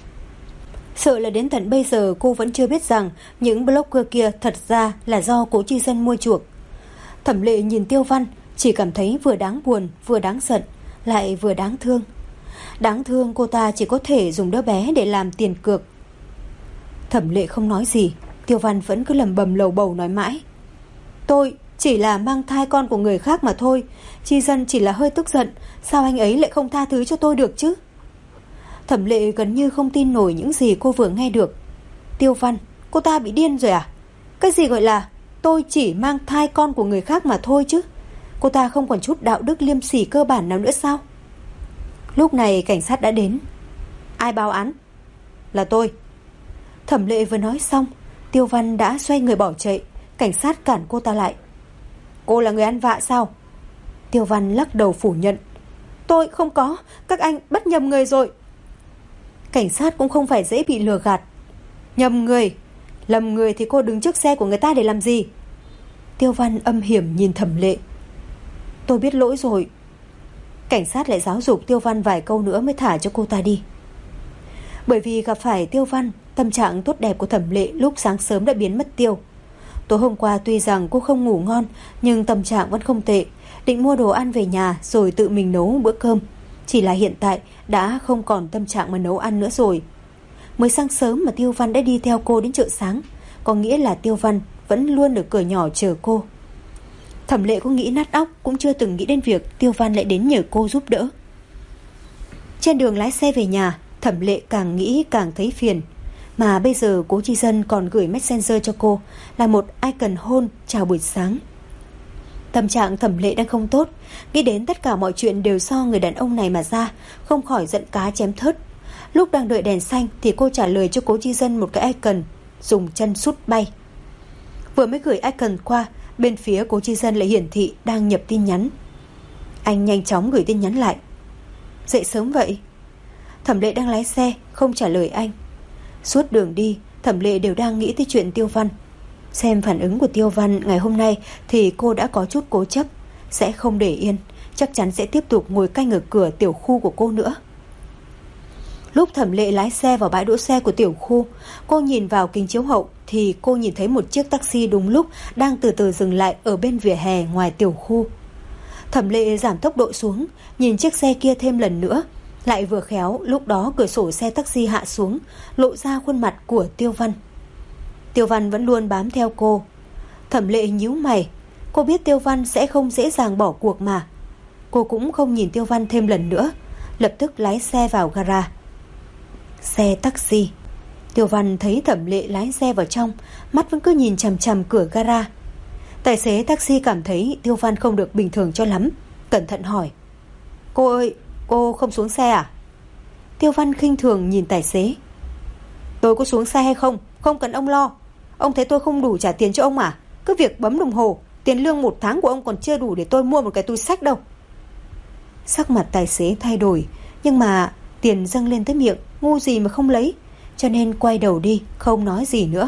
Speaker 1: Sợ là đến tận bây giờ cô vẫn chưa biết rằng những blogger kia thật ra là do Cố Chi Dân mua chuộc. Thẩm Lệ nhìn Tiêu Văn, chỉ cảm thấy vừa đáng buồn, vừa đáng giận, lại vừa đáng thương. Đáng thương cô ta chỉ có thể dùng đứa bé để làm tiền cược. Thẩm Lệ không nói gì, Tiêu Văn vẫn cứ lẩm bẩm lầu bầu nói mãi: Tôi chỉ là mang thai con của người khác mà thôi. Chi Dân chỉ là hơi tức giận, sao anh ấy lại không tha thứ cho tôi được chứ? Thẩm Lệ gần như không tin nổi những gì cô vừa nghe được. Tiêu Văn, cô ta bị điên rồi à? Cái gì gọi là tôi chỉ mang thai con của người khác mà thôi chứ? Cô ta không còn chút đạo đức liêm sỉ cơ bản nào nữa sao? Lúc này cảnh sát đã đến. Ai báo án? Là tôi. Thẩm Lệ vừa nói xong, Tiêu Văn đã xoay người bỏ chạy. Cảnh sát cản cô ta lại. Cô là người ăn vạ sao? Tiêu Văn lắc đầu phủ nhận. Tôi không có, các anh bắt nhầm người rồi. Cảnh sát cũng không phải dễ bị lừa gạt. Nhầm người? Lầm người thì cô đứng trước xe của người ta để làm gì? Tiêu Văn âm hiểm nhìn Thẩm Lệ. Tôi biết lỗi rồi. Cảnh sát lại giáo dục Tiêu Văn vài câu nữa mới thả cho cô ta đi. Bởi vì gặp phải Tiêu Văn, tâm trạng tốt đẹp của Thẩm Lệ lúc sáng sớm đã biến mất tiêu. Tối hôm qua tuy rằng cô không ngủ ngon, nhưng tâm trạng vẫn không tệ, định mua đồ ăn về nhà rồi tự mình nấu bữa cơm. Chỉ là hiện tại đã không còn tâm trạng mà nấu ăn nữa rồi. Mới sáng sớm mà Tiêu Văn đã đi theo cô đến chợ sáng, có nghĩa là Tiêu Văn vẫn luôn ở cửa nhỏ chờ cô. Thẩm Lệ có nghĩ nát óc cũng chưa từng nghĩ đến việc Tiêu Văn lại đến nhờ cô giúp đỡ. Trên đường lái xe về nhà, Thẩm Lệ càng nghĩ càng thấy phiền. Mà bây giờ Cố Chi Dân còn gửi Messenger cho cô là một icon hôn chào buổi sáng. Tâm trạng Thẩm Lệ đang không tốt, nghĩ đến tất cả mọi chuyện đều do người đàn ông này mà ra, không khỏi giận cá chém thớt. Lúc đang đợi đèn xanh thì cô trả lời cho Cố Chi Dân một cái icon, dùng chân sút bay. Vừa mới gửi icon qua, bên phía Cố Chi Dân lại hiển thị đang nhập tin nhắn. Anh nhanh chóng gửi tin nhắn lại. Dậy sớm vậy? Thẩm Lệ đang lái xe, không trả lời anh. Suốt đường đi,
Speaker 2: Thẩm Lệ đều đang nghĩ tới chuyện Tiêu Văn. Xem phản ứng của Tiêu Văn ngày hôm nay thì cô đã có chút cố chấp, sẽ không để yên, chắc chắn sẽ tiếp tục ngồi canh ở cửa tiểu khu của cô nữa. Lúc Thẩm Lệ lái xe vào bãi đỗ xe của tiểu khu, cô nhìn vào kính chiếu hậu thì cô nhìn thấy một chiếc taxi đúng lúc đang từ từ dừng lại ở bên vỉa hè ngoài tiểu khu. Thẩm Lệ giảm tốc độ xuống, nhìn chiếc xe kia thêm lần nữa. Lại vừa khéo lúc đó cửa sổ xe taxi hạ xuống, lộ ra khuôn mặt của Tiêu Văn. Tiêu Văn vẫn luôn bám theo cô. Thẩm Lệ nhíu mày. Cô biết Tiêu Văn sẽ không dễ dàng bỏ cuộc mà. Cô cũng không nhìn Tiêu Văn thêm lần nữa, lập tức lái xe vào gara. Xe taxi. Tiêu Văn thấy Thẩm Lệ lái xe vào trong, mắt vẫn cứ nhìn chằm chằm cửa gara. Tài xế taxi cảm thấy Tiêu Văn không được bình thường cho lắm, cẩn thận hỏi: "Cô ơi, cô không xuống xe à?" Tiêu Văn khinh thường nhìn tài xế: "Tôi có xuống xe hay không, không cần ông lo. Ông thấy tôi không đủ trả tiền cho ông à? Cứ việc bấm đồng hồ, tiền lương 1 tháng của ông còn chưa đủ để tôi mua một cái túi xách đâu." Sắc mặt tài xế thay đổi, nhưng mà tiền dâng lên tới miệng, ngu gì mà không lấy, cho nên quay đầu đi, không nói gì nữa.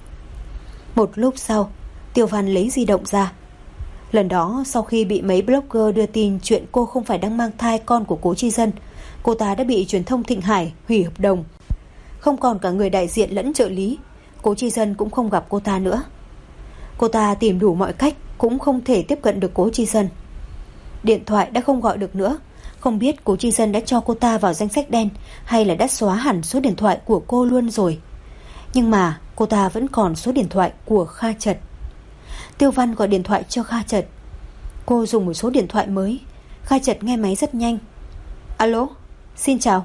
Speaker 2: Một lúc sau, Tiêu Văn lấy di động ra. Lần đó sau khi bị mấy blogger đưa tin chuyện cô không phải đang mang thai con của Cố Chi Dân, cô ta đã bị truyền thông Thịnh Hải hủy hợp đồng, không còn cả người đại diện lẫn trợ lý. Cố Chi Dân cũng không gặp cô ta nữa. Cô ta tìm đủ mọi cách cũng không thể tiếp cận được Cố Chi Dân. Điện thoại đã không gọi được nữa. Không biết Cố Chi Dân đã cho cô ta vào danh sách đen hay là đã xóa hẳn số điện thoại của cô luôn rồi. Nhưng mà cô ta vẫn còn số điện thoại của Kha Trật. Tiêu Văn gọi điện thoại cho Kha Trật. Cô dùng một số điện thoại mới. Kha Trật nghe máy rất nhanh. "Alo, xin chào."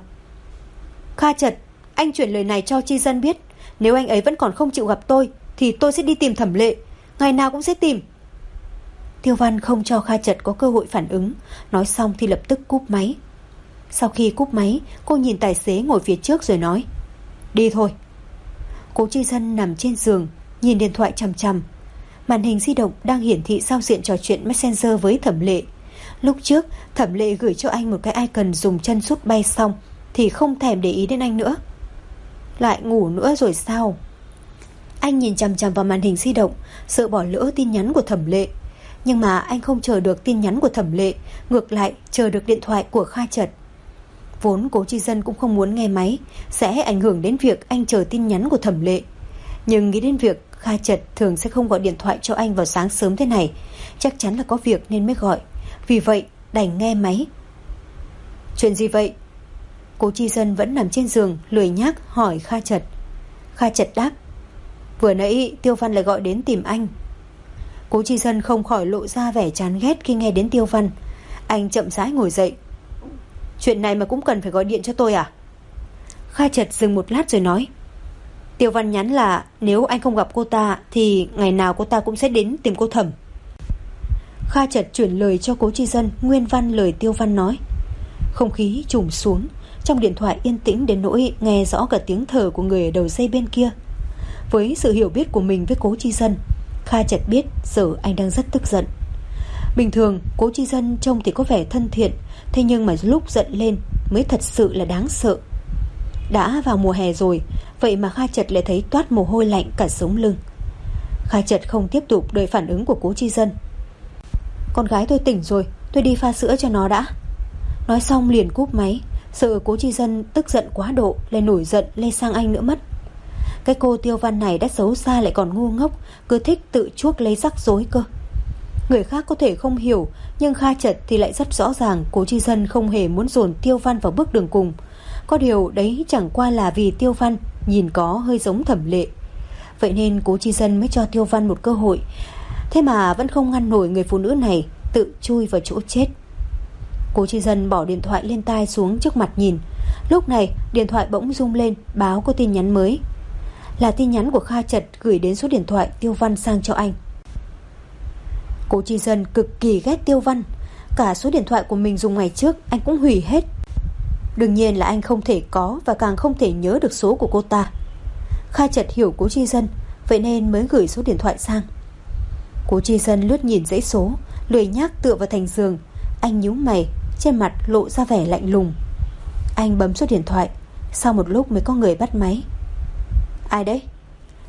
Speaker 2: "Kha Trật, anh chuyển lời này cho Chi Dân biết. Nếu anh ấy vẫn còn không chịu gặp tôi thì tôi sẽ đi tìm Thẩm Lệ. Ngày nào cũng sẽ tìm." Tiêu Văn không cho Kha Trật có cơ hội phản ứng, nói xong thì lập tức cúp máy. Sau khi cúp máy, cô nhìn tài xế ngồi phía trước rồi nói: "Đi thôi." Cố Chi Dân nằm trên giường, nhìn điện thoại chằm chằm. Màn hình di động đang hiển thị giao diện trò chuyện Messenger với Thẩm Lệ. Lúc trước Thẩm Lệ gửi cho anh một cái icon dùng chân sút bay xong thì không thèm để ý đến anh nữa. Lại ngủ nữa rồi sao? Anh nhìn chằm chằm vào màn hình di động, sợ bỏ lỡ tin nhắn của Thẩm Lệ. Nhưng mà anh không chờ được tin nhắn của Thẩm Lệ, ngược lại chờ được điện thoại của Kha Trật. Vốn Cố Chi Dân cũng không muốn nghe máy, sẽ ảnh hưởng đến việc anh chờ tin nhắn của Thẩm Lệ. Nhưng nghĩ đến việc Kha Trật thường sẽ không gọi điện thoại cho anh vào sáng sớm thế này, chắc chắn là có việc nên mới gọi. Vì vậy đành nghe máy. "Chuyện gì vậy?" Cố Chi Dân vẫn nằm trên giường lười nhác hỏi Kha Trật. Kha Trật đáp: "Vừa nãy Tiêu Văn lại gọi đến tìm anh." Cố Chi Dân không khỏi lộ ra vẻ chán ghét khi nghe đến Tiêu Văn. Anh chậm rãi ngồi dậy. "Chuyện này mà cũng cần phải gọi điện cho tôi à?" Kha Trật dừng một lát rồi nói: "Tiêu Văn nhắn là nếu anh không gặp cô ta thì ngày nào cô ta cũng sẽ đến tìm cô Thẩm." Kha Trật chuyển lời cho Cố Chi Dân nguyên văn lời Tiêu Văn nói. Không khí trùng xuống, trong điện thoại yên tĩnh đến nỗi nghe rõ cả tiếng thở của người ở đầu dây bên kia. Với sự hiểu biết của mình với Cố Chi Dân, Kha Trật biết giờ anh đang rất tức giận. Bình thường Cố Chi Dân trông thì có vẻ thân thiện, thế nhưng mà lúc giận lên mới thật sự là đáng sợ. Đã vào mùa hè rồi, vậy mà Kha Trật lại thấy toát mồ hôi lạnh cả sống lưng. Kha Trật không tiếp tục đợi phản ứng của Cố Chi Dân. "Con gái tôi tỉnh rồi, tôi đi pha sữa cho nó đã." Nói xong liền cúp máy, sợ Cố Chi Dân tức giận quá độ lại nổi giận lây sang anh nữa mất. Cái cô Tiêu Văn này đã xấu xa lại còn ngu ngốc, cứ thích tự chuốc lấy rắc rối cơ. Người khác có thể không hiểu, nhưng Kha Trật thì lại rất rõ ràng Cố Chi Dân không hề muốn dồn Tiêu Văn vào bước đường cùng. Có điều đấy chẳng qua là vì Tiêu Văn nhìn có hơi giống Thẩm Lệ. Vậy nên Cố Chi Dân mới cho Tiêu Văn một cơ hội. Thế mà vẫn không ngăn nổi người phụ nữ này tự chui vào chỗ chết. Cố Chi Dân bỏ điện thoại lên tai xuống trước mặt nhìn. Lúc này điện thoại bỗng rung lên báo có tin nhắn mới. Là tin nhắn của Kha Trật gửi đến số điện thoại Tiêu Văn sang cho anh. Cố Chi Dân cực kỳ ghét Tiêu Văn. Cả số điện thoại của mình dùng ngày trước anh cũng hủy hết. Đương nhiên là anh không thể có và càng không thể nhớ được số của cô ta. Kha Trật hiểu Cố Chi Dân, vậy nên mới gửi số điện thoại sang. Cố Chi Dân lướt nhìn dãy số, lười nhác tựa vào thành giường. Anh nhíu mày, trên mặt lộ ra vẻ lạnh lùng. Anh bấm số điện thoại, sau một lúc mới có người bắt máy. "Ai đấy?"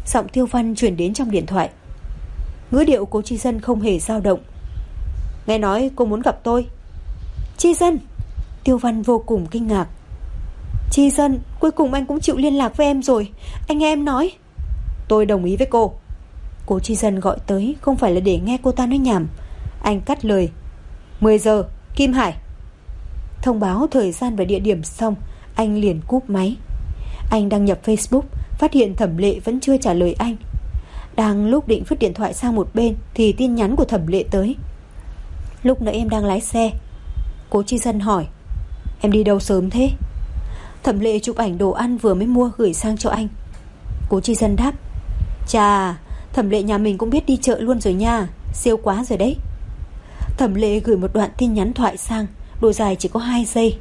Speaker 2: Giọng Tiêu Văn truyền đến trong điện thoại. Ngữ điệu Cố Chi Dân không hề dao động. Nghe nói cô muốn gặp tôi. Chi Dân! Tiêu Văn vô cùng kinh ngạc. Chi Dân, cuối cùng anh cũng chịu liên lạc với em rồi. Anh nghe em nói. Tôi đồng ý với cô. Cố Chi Dân gọi tới không phải là để nghe cô ta nói nhảm. Anh cắt lời. 10 giờ, Kim Hải. Thông báo thời gian và địa điểm xong, anh liền cúp máy. Anh đăng nhập Facebook, phát hiện Thẩm Lệ vẫn chưa trả lời anh. Đang lúc định vứt điện thoại sang một bên thì tin nhắn của Thẩm Lệ tới. Lúc nãy em đang lái xe. Cố Chi Dân hỏi. Em đi đâu sớm thế? Thẩm Lệ chụp ảnh đồ ăn vừa mới mua gửi sang cho anh. Cố Chi Dân đáp. Chà, Thẩm Lệ nhà mình cũng biết đi chợ luôn rồi nha. Siêu quá rồi đấy. Thẩm Lệ gửi một đoạn tin nhắn thoại sang, độ dài chỉ có 2 giây.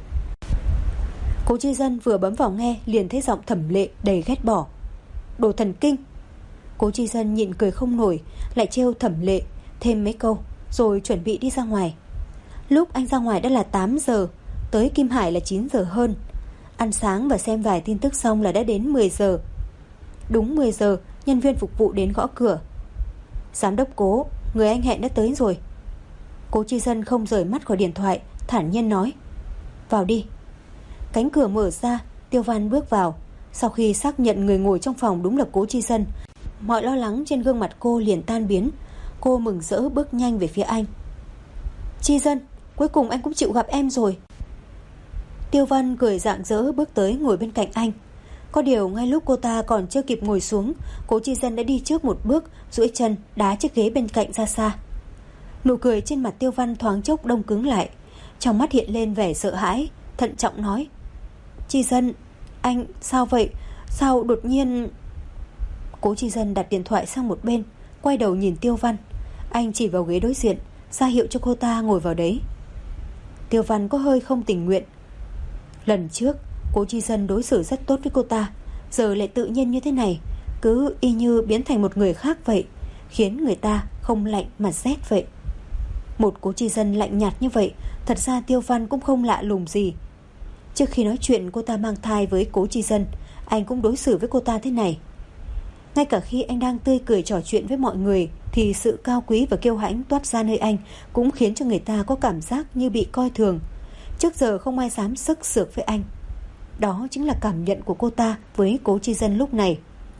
Speaker 2: Cố Chi Dân vừa bấm vào nghe liền thấy giọng Thẩm Lệ đầy ghét bỏ. Đồ thần kinh. Cố Chi Dân nhịn cười không nổi, lại trêu Thẩm Lệ thêm mấy câu rồi chuẩn bị đi ra ngoài. Lúc anh ra ngoài đã là 8 giờ, tới Kim Hải là 9 giờ hơn. Ăn sáng và xem vài tin tức xong là đã đến 10 giờ. Đúng 10 giờ, nhân viên phục vụ đến gõ cửa. Giám đốc Cố, người anh hẹn đã tới rồi. Cố Chi Dân không rời mắt khỏi điện thoại, thản nhiên nói. Vào đi. Cánh cửa mở ra, Tiêu Văn bước vào. Sau khi xác nhận người ngồi trong phòng đúng là Cố Chi Dân, mọi lo lắng trên gương mặt cô liền tan biến. Cô mừng rỡ bước nhanh về phía anh. Chi Dân, cuối cùng anh cũng chịu gặp em rồi. Tiêu Văn cười rạng rỡ bước tới ngồi bên cạnh anh. Có điều ngay lúc cô ta còn chưa kịp ngồi xuống, Cố Chi Dân đã đi trước một bước, duỗi chân đá chiếc ghế bên cạnh ra xa. Nụ cười trên mặt Tiêu Văn thoáng chốc đông cứng lại, trong mắt hiện lên vẻ sợ hãi, thận trọng nói. Chi Dân, anh sao vậy? Sao đột nhiên... Cố Chi Dân đặt điện thoại sang một bên, quay đầu nhìn Tiêu Văn. Anh chỉ vào ghế đối diện, ra hiệu cho cô ta ngồi vào đấy. Tiêu Văn có hơi không tình nguyện. Lần trước Cố Chi Dân đối xử rất tốt với cô ta, giờ lại tự nhiên như thế này, cứ y như biến thành một người khác vậy, khiến người ta không lạnh mà rét vậy. Một Cố Chi Dân lạnh nhạt như vậy, thật ra Tiêu Văn cũng không lạ lùng gì. Trước khi nói chuyện cô ta mang thai với Cố Chi Dân, anh cũng đối xử với cô ta thế này. Ngay cả khi anh đang tươi cười trò chuyện với mọi người thì sự cao quý và kiêu hãnh toát ra nơi anh cũng khiến cho người ta có cảm giác như bị coi thường. Trước giờ không ai dám sức sược với anh. Đó chính là cảm nhận của cô ta với Cố Chi Dân lúc này.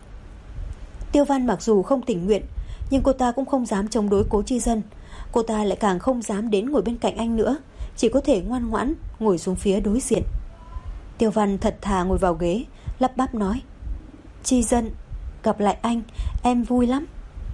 Speaker 2: Tiêu Văn mặc dù không tình nguyện, nhưng cô ta cũng không dám chống đối Cố Chi Dân. Cô ta lại càng không dám đến ngồi bên cạnh anh nữa, chỉ có thể ngoan ngoãn ngồi xuống phía đối diện. Tiêu Văn thật thà ngồi vào ghế, lắp bắp nói. Chi Dân, gặp lại anh, em vui lắm.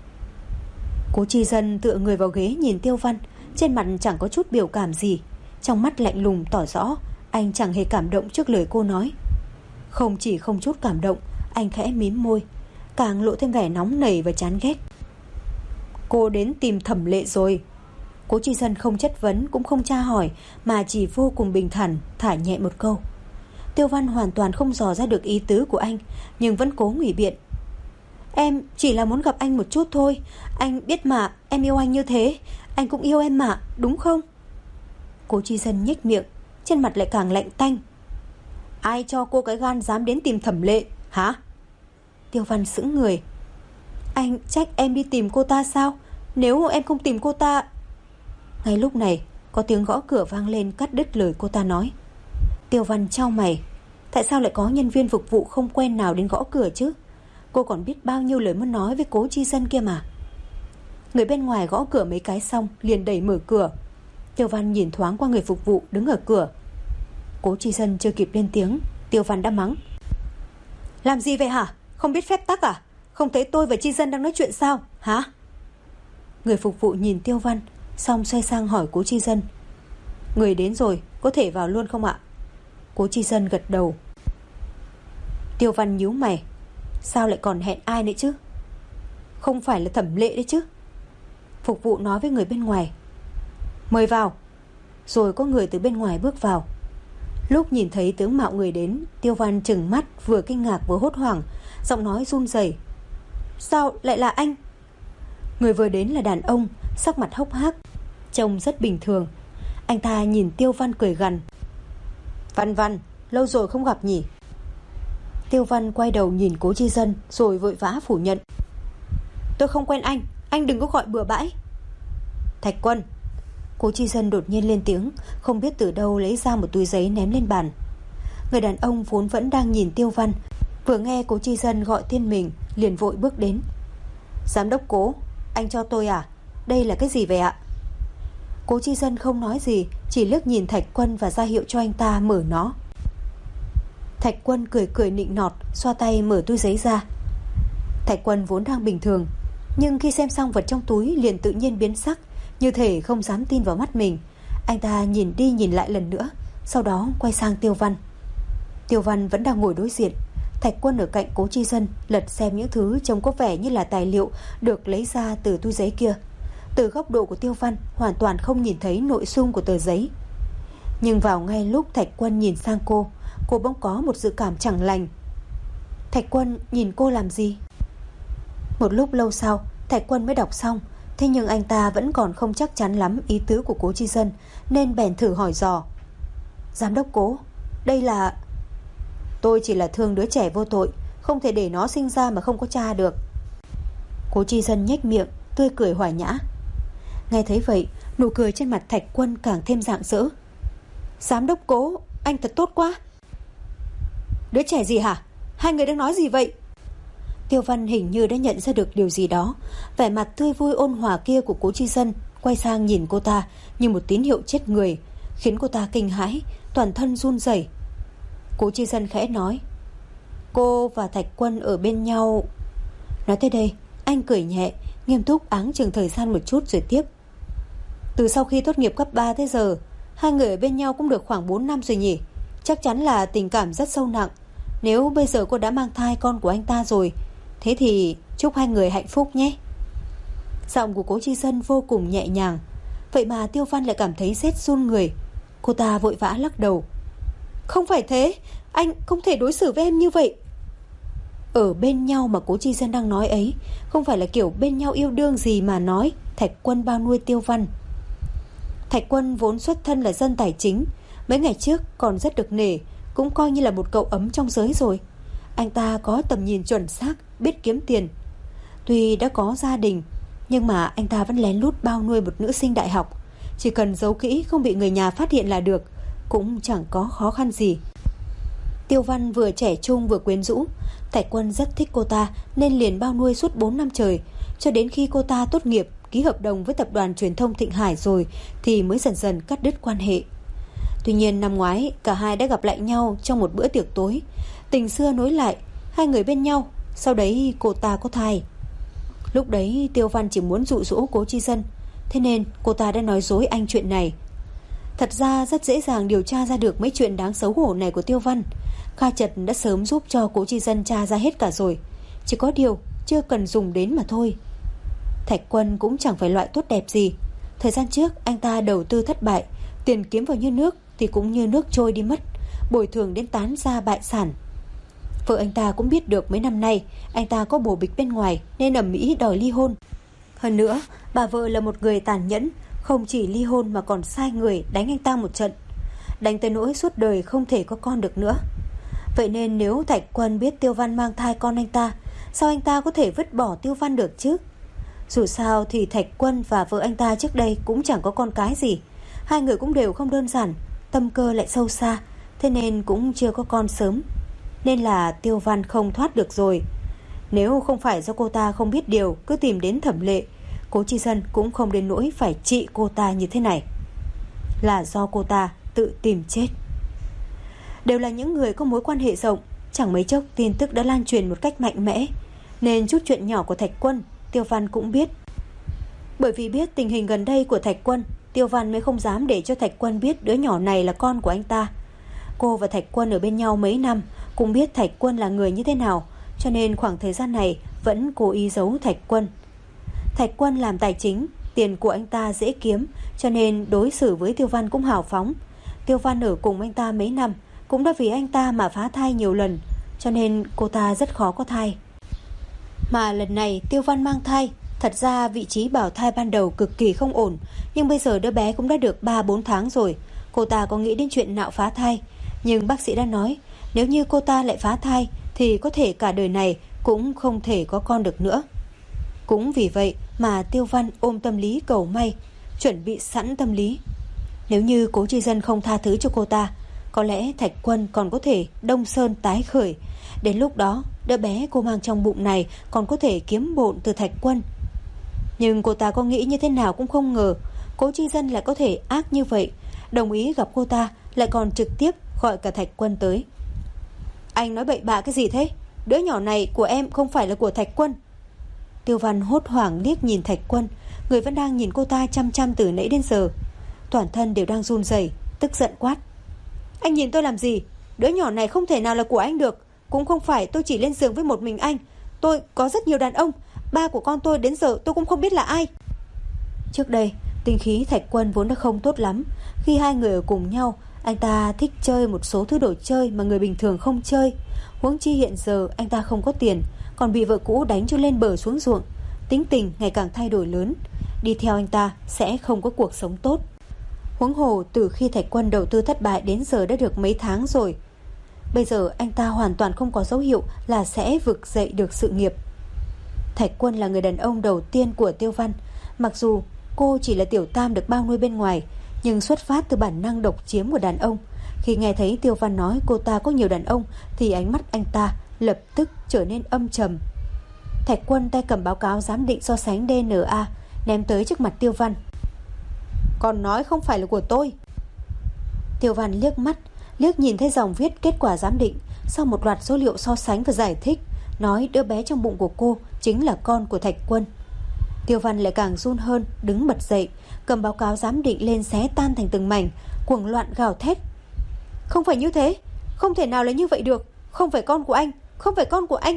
Speaker 2: Cố Chi Dân tựa người vào ghế nhìn Tiêu Văn, trên mặt chẳng có chút biểu cảm gì, trong mắt lạnh lùng tỏ rõ anh chẳng hề cảm động trước lời cô nói. Không chỉ không chút cảm động, anh khẽ mím môi, càng lộ thêm vẻ nóng nảy và chán ghét. Cô đến tìm Thẩm Lệ rồi. Cố Chi Dân không chất vấn cũng không tra hỏi, mà chỉ vô cùng bình thản thả nhẹ một câu. Tiêu Văn hoàn toàn không dò ra được ý tứ của anh, nhưng vẫn cố ngụy biện. Em chỉ là muốn gặp anh một chút thôi. Anh biết mà, em yêu anh như thế. Anh cũng yêu em mà, đúng không? Cố Chi Dân nhếch miệng, trên mặt lại càng lạnh tanh. Ai cho cô cái gan dám đến tìm Thẩm Lệ, hả? Tiêu Văn sững người. Anh trách em đi tìm cô ta sao? Nếu em không tìm cô ta... Ngay lúc này có tiếng gõ cửa vang lên cắt đứt lời cô ta nói. Tiêu Văn chau mày. Tại sao lại có nhân viên phục vụ không quen nào đến gõ cửa chứ? Cô còn biết bao nhiêu lời muốn nói với Cố Chi Dân kia mà. Người bên ngoài gõ cửa mấy cái xong liền đẩy mở cửa. Tiêu Văn nhìn thoáng qua người phục vụ đứng ở cửa. Cố Chi Dân chưa kịp lên tiếng, Tiêu Văn đã mắng. Làm gì vậy hả? Không biết phép tắc à? Không thấy tôi và Chi Dân đang nói chuyện sao? Hả? Người phục vụ nhìn Tiêu Văn, xong xoay sang hỏi Cố Chi Dân. Người đến rồi, có thể vào luôn không ạ? Cố Chi Dân gật đầu. Tiêu Văn nhíu mày. Sao lại còn hẹn ai nữa chứ? Không phải là Thẩm Lệ đấy chứ? Phục vụ nói với người bên ngoài. Mời vào. Rồi có người từ bên ngoài bước vào. Lúc nhìn thấy tướng mạo người đến, Tiêu Văn trừng mắt, vừa kinh ngạc vừa hốt hoảng, giọng nói run rẩy. Sao lại là anh? Người vừa đến là đàn ông, sắc mặt hốc hác, trông rất bình thường. Anh ta nhìn Tiêu Văn cười gằn. Văn Văn, lâu rồi không gặp nhỉ? Tiêu Văn quay đầu nhìn Cố Chi Dân rồi vội vã phủ nhận. Tôi không quen anh đừng có gọi bừa bãi. Thạch Quân. Cố Chi Dân đột nhiên lên tiếng, không biết từ đâu lấy ra một túi giấy ném lên bàn. Người đàn ông vốn vẫn đang nhìn Tiêu Văn, vừa nghe Cố Chi Dân gọi tên mình liền vội bước đến. Giám đốc Cố, anh cho tôi à? Đây là cái gì vậy ạ? Cố Chi Dân không nói gì, chỉ liếc nhìn Thạch Quân và ra hiệu cho anh ta mở nó. Thạch Quân cười nịnh nọt, xoa tay mở túi giấy ra. Thạch Quân vốn đang bình thường, nhưng khi xem xong vật trong túi liền tự nhiên biến sắc, như thể không dám tin vào mắt mình. Anh ta nhìn đi nhìn lại lần nữa, sau đó quay sang Tiêu Văn. Tiêu Văn vẫn đang ngồi đối diện. Thạch Quân ở cạnh Cố Chi Dân lật xem những thứ trông có vẻ như là tài liệu được lấy ra từ túi giấy kia. Từ góc độ của Tiêu Văn hoàn toàn không nhìn thấy nội dung của tờ giấy. Nhưng vào ngay lúc Thạch Quân nhìn sang cô bỗng có một dự cảm chẳng lành. Thạch Quân nhìn cô làm gì? Một lúc lâu sau Thạch Quân mới đọc xong. Thế nhưng anh ta vẫn còn không chắc chắn lắm ý tứ của Cố Chi Dân, nên bèn thử hỏi dò. Giám đốc Cố, đây là... Tôi chỉ là thương đứa trẻ vô tội, không thể để nó sinh ra mà không có cha được. Cố Chi Dân nhếch miệng, tươi cười hòa nhã. Nghe thấy vậy, nụ cười trên mặt Thạch Quân càng thêm rạng rỡ. Giám đốc Cố, anh thật tốt quá. Đứa trẻ gì hả? Hai người đang nói gì vậy? Tiêu Văn hình như đã nhận ra được điều gì đó. Vẻ mặt tươi vui ôn hòa kia của Cố Chi Dân quay sang nhìn cô ta như một tín hiệu chết người, khiến cô ta kinh hãi, toàn thân run rẩy. Cố Chi Dân khẽ nói. Cô và Thạch Quân ở bên nhau. Nói tới đây, anh cười nhẹ, nghiêm túc áng chừng thời gian một chút rồi tiếp. Từ sau khi tốt nghiệp cấp 3 tới giờ, hai người ở bên nhau cũng được khoảng 4 năm rồi nhỉ? Chắc chắn là tình cảm rất sâu nặng. Nếu bây giờ cô đã mang thai con của anh ta rồi, thế thì chúc hai người hạnh phúc nhé. Giọng của Cố Chi Dân vô cùng nhẹ nhàng. Vậy mà Tiêu Văn lại cảm thấy rét run người. Cô ta vội vã lắc đầu. Không phải thế, anh không thể đối xử với em như vậy. Ở bên nhau mà Cố Chi Dân đang nói ấy không phải là kiểu bên nhau yêu đương gì mà nói. Thạch Quân bao nuôi Tiêu Văn. Thạch Quân vốn xuất thân là dân tài chính, mấy ngày trước còn rất được nể, cũng coi như là một cậu ấm trong giới rồi. Anh ta có tầm nhìn chuẩn xác, biết kiếm tiền. Tuy đã có gia đình, nhưng mà anh ta vẫn lén lút bao nuôi một nữ sinh đại học. Chỉ cần giấu kỹ không bị người nhà phát hiện là được, cũng chẳng có khó khăn gì. Tiêu Văn vừa trẻ trung vừa quyến rũ. Thạch Quân rất thích cô ta nên liền bao nuôi suốt 4 năm trời, cho đến khi cô ta tốt nghiệp, ký hợp đồng với tập đoàn truyền thông Thịnh Hải rồi thì mới dần dần cắt đứt quan hệ. Tuy nhiên năm ngoái cả hai đã gặp lại nhau trong một bữa tiệc tối. Tình xưa nối lại, hai người bên nhau. Sau đấy cô ta có thai. Lúc đấy Tiêu Văn chỉ muốn dụ dỗ Cố Chi Dân, thế nên cô ta đã nói dối anh chuyện này. Thật ra rất dễ dàng điều tra ra được mấy chuyện đáng xấu hổ này của Tiêu Văn. Kha Trật đã sớm giúp cho Cố Chi Dân tra ra hết cả rồi, chỉ có điều chưa cần dùng đến mà thôi. Thạch Quân cũng chẳng phải loại tốt đẹp gì. Thời gian trước anh ta đầu tư thất bại, tiền kiếm vào như nước thì cũng như nước trôi đi mất, bồi thường đến tán gia bại sản. Vợ anh ta cũng biết được mấy năm nay anh ta có bồ bịch bên ngoài nên ầm ĩ đòi ly hôn. Hơn nữa bà vợ là một người tàn nhẫn, không chỉ ly hôn mà còn sai người đánh anh ta một trận, đánh tới nỗi suốt đời không thể có con được nữa. Vậy nên nếu Thạch Quân biết Tiêu Văn mang thai con anh ta, sao anh ta có thể vứt bỏ Tiêu Văn được chứ? Dù sao thì Thạch Quân và vợ anh ta trước đây cũng chẳng có con cái gì. Hai người cũng đều không đơn giản, tâm cơ lại sâu xa, thế nên cũng chưa có con sớm. Nên là Tiêu Văn không thoát được rồi. Nếu không phải do cô ta không biết điều cứ tìm đến Thẩm Lệ, Cố Chi Dân cũng không đến nỗi phải trị cô ta như thế này. Là do cô ta tự tìm chết. Đều là những người có mối quan hệ rộng, chẳng mấy chốc tin tức đã lan truyền một cách mạnh mẽ, nên chút chuyện nhỏ của Thạch Quân Tiêu Văn cũng biết. Bởi vì biết tình hình gần đây của Thạch Quân, Tiêu Văn mới không dám để cho Thạch Quân biết đứa nhỏ này là con của anh ta. Cô và Thạch Quân ở bên nhau mấy năm, cũng biết Thạch Quân là người như thế nào, cho nên khoảng thời gian này vẫn cố ý giấu Thạch Quân. Thạch Quân làm tài chính, tiền của anh ta dễ kiếm, cho nên đối xử với Tiêu Văn cũng hào phóng. Tiêu Văn ở cùng anh ta mấy năm, cũng đã vì anh ta mà phá thai nhiều lần, cho nên cô ta rất khó có thai. Mà lần này Tiêu Văn mang thai, thật ra vị trí bảo thai ban đầu cực kỳ không ổn, nhưng bây giờ đứa bé cũng đã được 3-4 tháng rồi. Cô ta có nghĩ đến chuyện nạo phá thai, nhưng bác sĩ đã nói nếu như cô ta lại phá thai thì có thể cả đời này cũng không thể có con được nữa. Cũng vì vậy mà Tiêu Văn ôm tâm lý cầu may, chuẩn bị sẵn tâm lý. Nếu như Cố Chi Dân không tha thứ cho cô ta, có lẽ Thạch Quân còn có thể đông sơn tái khởi. Đến lúc đó, đứa bé cô mang trong bụng này còn có thể kiếm bộn từ Thạch Quân. Nhưng cô ta có nghĩ như thế nào cũng không ngờ Cố Chi Dân lại có thể ác như vậy, đồng ý gặp cô ta, lại còn trực tiếp gọi cả Thạch Quân tới. Anh nói bậy bạ cái gì thế? Đứa nhỏ này của em không phải là của Thạch Quân. Tiêu Văn hốt hoảng liếc nhìn Thạch Quân, người vẫn đang nhìn cô ta chăm chăm từ nãy đến giờ. Toàn thân đều đang run rẩy, tức giận quát: Anh nhìn tôi làm gì? Đứa nhỏ này không thể nào là của anh được. Cũng không phải tôi chỉ lên giường với một mình anh. Tôi có rất nhiều đàn ông. Ba của con tôi đến giờ tôi cũng không biết là ai. Trước đây tinh khí Thạch Quân vốn đã không tốt lắm. Khi hai người ở cùng nhau, anh ta thích chơi một số thứ đồ chơi mà người bình thường không chơi. Huống chi hiện giờ anh ta không có tiền, còn bị vợ cũ đánh cho lên bờ xuống ruộng. Tính tình ngày càng thay đổi lớn. Đi theo anh ta sẽ không có cuộc sống tốt. Huống hồ từ khi Thạch Quân đầu tư thất bại đến giờ đã được mấy tháng rồi. Bây giờ anh ta hoàn toàn không có dấu hiệu là sẽ vực dậy được sự nghiệp. Thạch Quân là người đàn ông đầu tiên của Tiêu Văn. Mặc dù cô chỉ là tiểu tam được bao nuôi bên ngoài, nhưng xuất phát từ bản năng độc chiếm của đàn ông. Khi nghe thấy Tiêu Văn nói cô ta có nhiều đàn ông thì ánh mắt anh ta lập tức trở nên âm trầm. Thạch Quân tay cầm báo cáo giám định so sánh DNA ném tới trước mặt Tiêu Văn. Còn nói không phải là của tôi. Tiêu Văn liếc nhìn thấy dòng viết kết quả giám định, sau một loạt số liệu so sánh và giải thích, nói đứa bé trong bụng của cô chính là con của Thạch Quân. Tiêu Văn lại càng run hơn, đứng bật dậy, cầm báo cáo giám định lên xé tan thành từng mảnh, cuồng loạn gào thét: Không phải như thế, không thể nào là như vậy được, không phải con của anh, không phải con của anh.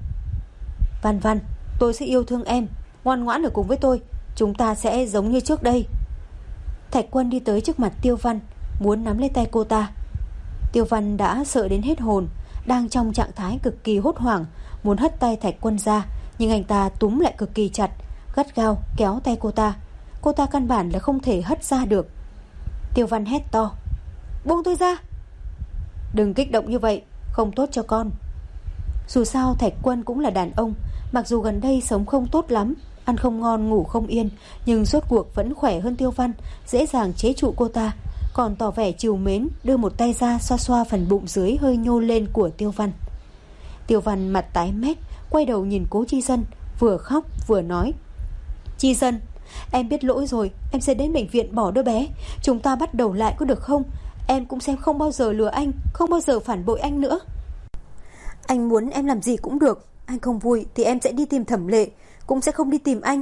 Speaker 2: Văn Văn, tôi sẽ yêu thương em, ngoan ngoãn ở cùng với tôi, chúng ta sẽ giống như trước đây. Thạch Quân đi tới trước mặt Tiêu Văn, muốn nắm lấy tay cô ta. Tiêu Văn đã sợ đến hết hồn, đang trong trạng thái cực kỳ hốt hoảng, muốn hất tay Thạch Quân ra, nhưng anh ta túm lại cực kỳ chặt, gắt gao kéo tay cô ta. Cô ta căn bản là không thể hất ra được. Tiêu Văn hét to: Buông tôi ra. Đừng kích động như vậy, không tốt cho con. Dù sao Thạch Quân cũng là đàn ông, mặc dù gần đây sống không tốt lắm, ăn không ngon ngủ không yên, nhưng rốt cuộc vẫn khỏe hơn Tiêu Văn, dễ dàng chế trụ cô ta, còn tỏ vẻ trìu mến, đưa một tay ra xoa xoa phần bụng dưới hơi nhô lên của Tiêu Văn. Tiêu Văn mặt tái mét, quay đầu nhìn Cố Chi Dân, vừa khóc vừa nói: Chi Dân, em biết lỗi rồi, em sẽ đến bệnh viện bỏ đứa bé, chúng ta bắt đầu lại có được không? Em cũng sẽ không bao giờ lừa anh, không bao giờ phản bội anh nữa. Anh muốn em làm gì cũng được, anh không vui thì em sẽ đi tìm Thẩm Lệ, cũng sẽ không đi tìm anh.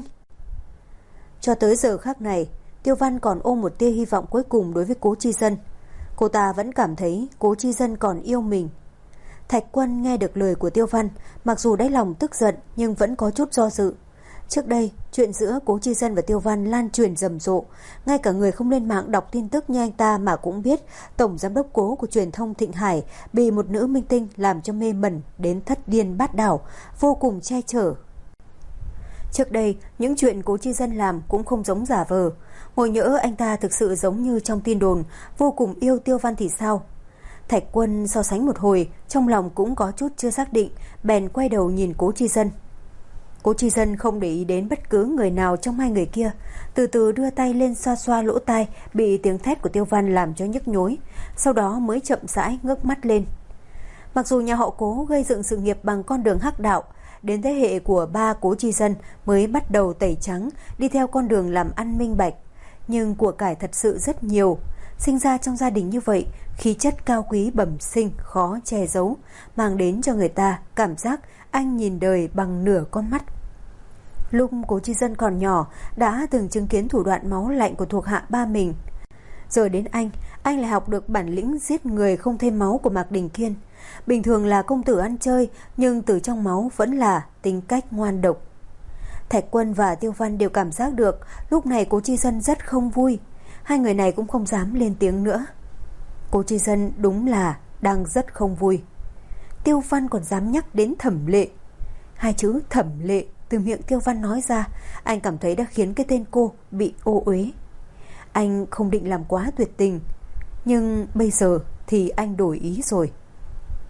Speaker 2: Cho tới giờ khắc này, Tiêu Văn còn ôm một tia hy vọng cuối cùng đối với Cố Chi Dân. Cô ta vẫn cảm thấy Cố Chi Dân còn yêu mình. Thạch Quân nghe được lời của Tiêu Văn, mặc dù đáy lòng tức giận nhưng vẫn có chút do dự. Trước đây, chuyện giữa Cố Chi Dân và Tiêu Văn lan truyền rầm rộ, ngay cả người không lên mạng đọc tin tức như anh ta mà cũng biết tổng giám đốc Cố của truyền thông Thịnh Hải bị một nữ minh tinh làm cho mê mẩn đến thất điên bát đảo, vô cùng che chở. Trước đây, những chuyện Cố Chi Dân làm cũng không giống giả vờ. Ngồi nhỡ anh ta thực sự giống như trong tin đồn, vô cùng yêu Tiêu Văn thì sao? Thạch Quân so sánh một hồi, trong lòng cũng có chút chưa xác định, bèn quay đầu nhìn Cố Chi Dân. Cố Chi Dân không để ý đến bất cứ người nào trong hai người kia, từ từ đưa tay lên xoa xoa lỗ tai bị tiếng thét của Tiêu Văn làm cho nhức nhối, sau đó mới chậm rãi ngước mắt lên. Mặc dù nhà họ Cố gây dựng sự nghiệp bằng con đường hắc đạo, đến thế hệ của ba Cố Chi Dân mới bắt đầu tẩy trắng, đi theo con đường làm ăn minh bạch, nhưng của cải thật sự rất nhiều. Sinh ra trong gia đình như vậy, khí chất cao quý bẩm sinh khó che giấu, mang đến cho người ta cảm giác anh nhìn đời bằng nửa con mắt. Lúc Cố Chi Dân còn nhỏ đã từng chứng kiến thủ đoạn máu lạnh của thuộc hạ ba mình. Giờ đến anh lại học được bản lĩnh giết người không thêm máu của Mạc Đình Kiên. Bình thường là công tử ăn chơi, nhưng từ trong máu vẫn là tính cách ngoan độc. Thạch Quân và Tiêu Văn đều cảm giác được lúc này Cố Chi Dân rất không vui. Hai người này cũng không dám lên tiếng nữa. Cố Chi Dân đúng là đang rất không vui. Tiêu Văn còn dám nhắc đến Thẩm Lệ. Hai chữ Thẩm Lệ từ miệng Tiêu Văn nói ra, anh cảm thấy đã khiến cái tên cô bị ô uế. Anh không định làm quá tuyệt tình, nhưng bây giờ thì anh đổi ý rồi.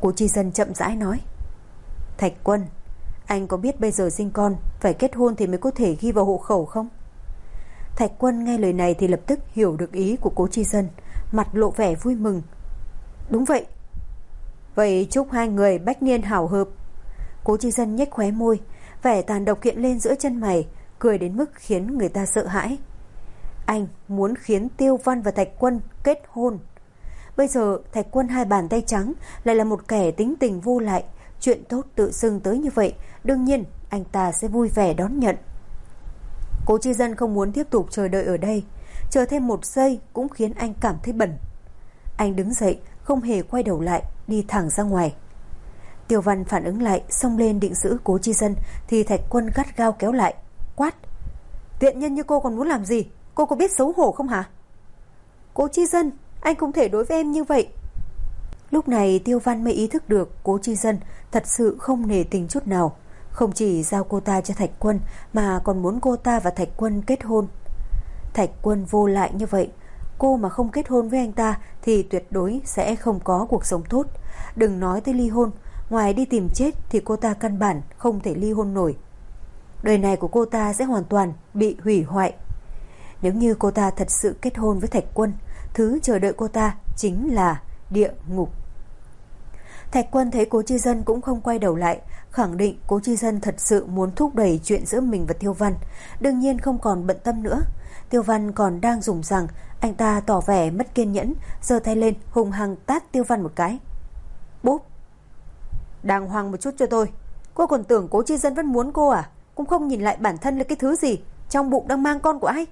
Speaker 2: Cố Chi Dân chậm rãi nói. Thạch Quân, anh có biết bây giờ sinh con phải kết hôn thì mới có thể ghi vào hộ khẩu không? Thạch Quân nghe lời này thì lập tức hiểu được ý của Cố Chi Dân, mặt lộ vẻ vui mừng. Đúng vậy. Vậy chúc hai người bách niên hảo hợp. Cố Chi Dân nhếch khóe môi, vẻ tàn độc hiện lên giữa chân mày, cười đến mức khiến người ta sợ hãi. Anh muốn khiến Tiêu Văn và Thạch Quân kết hôn. Bây giờ Thạch Quân hai bàn tay trắng, lại là một kẻ tính tình vô lại, chuyện tốt tự xưng tới như vậy, đương nhiên anh ta sẽ vui vẻ đón nhận. Cố Chi Dân không muốn tiếp tục chờ đợi ở đây, chờ thêm một giây cũng khiến anh cảm thấy bẩn. Anh đứng dậy, không hề quay đầu lại, đi thẳng ra ngoài. Tiêu Văn phản ứng lại, xông lên định giữ Cố Chi Dân thì Thạch Quân gắt gao kéo lại, quát: Tiện nhân như cô còn muốn làm gì? Cô có biết xấu hổ không hả? Cố Chi Dân, anh không thể đối với em như vậy. Lúc này Tiêu Văn mới ý thức được Cố Chi Dân thật sự không nể tình chút nào, không chỉ giao cô ta cho Thạch Quân mà còn muốn cô ta và Thạch Quân kết hôn. Thạch Quân vô lại như vậy, cô mà không kết hôn với anh ta thì tuyệt đối sẽ không có cuộc sống tốt. Đừng nói tới ly hôn, ngoài đi tìm chết thì cô ta căn bản không thể ly hôn nổi. Đời này của cô ta sẽ hoàn toàn bị hủy hoại. Nếu như cô ta thật sự kết hôn với Thạch Quân, thứ chờ đợi cô ta chính là địa ngục. Thạch Quân thấy Cố Chi Dân cũng không quay đầu lại, khẳng định Cố Chi Dân thật sự muốn thúc đẩy chuyện giữa mình và Tiêu Văn, đương nhiên không còn bận tâm nữa. Tiêu Văn còn đang dùng rằng, anh ta tỏ vẻ mất kiên nhẫn, giơ tay lên hung hăng tát Tiêu Văn một cái. Bốp! Đàng hoàng một chút cho tôi. Cô còn tưởng Cố Chi Dân vẫn muốn cô à? Cũng không nhìn lại bản thân là cái thứ gì, trong bụng đang mang con của ai?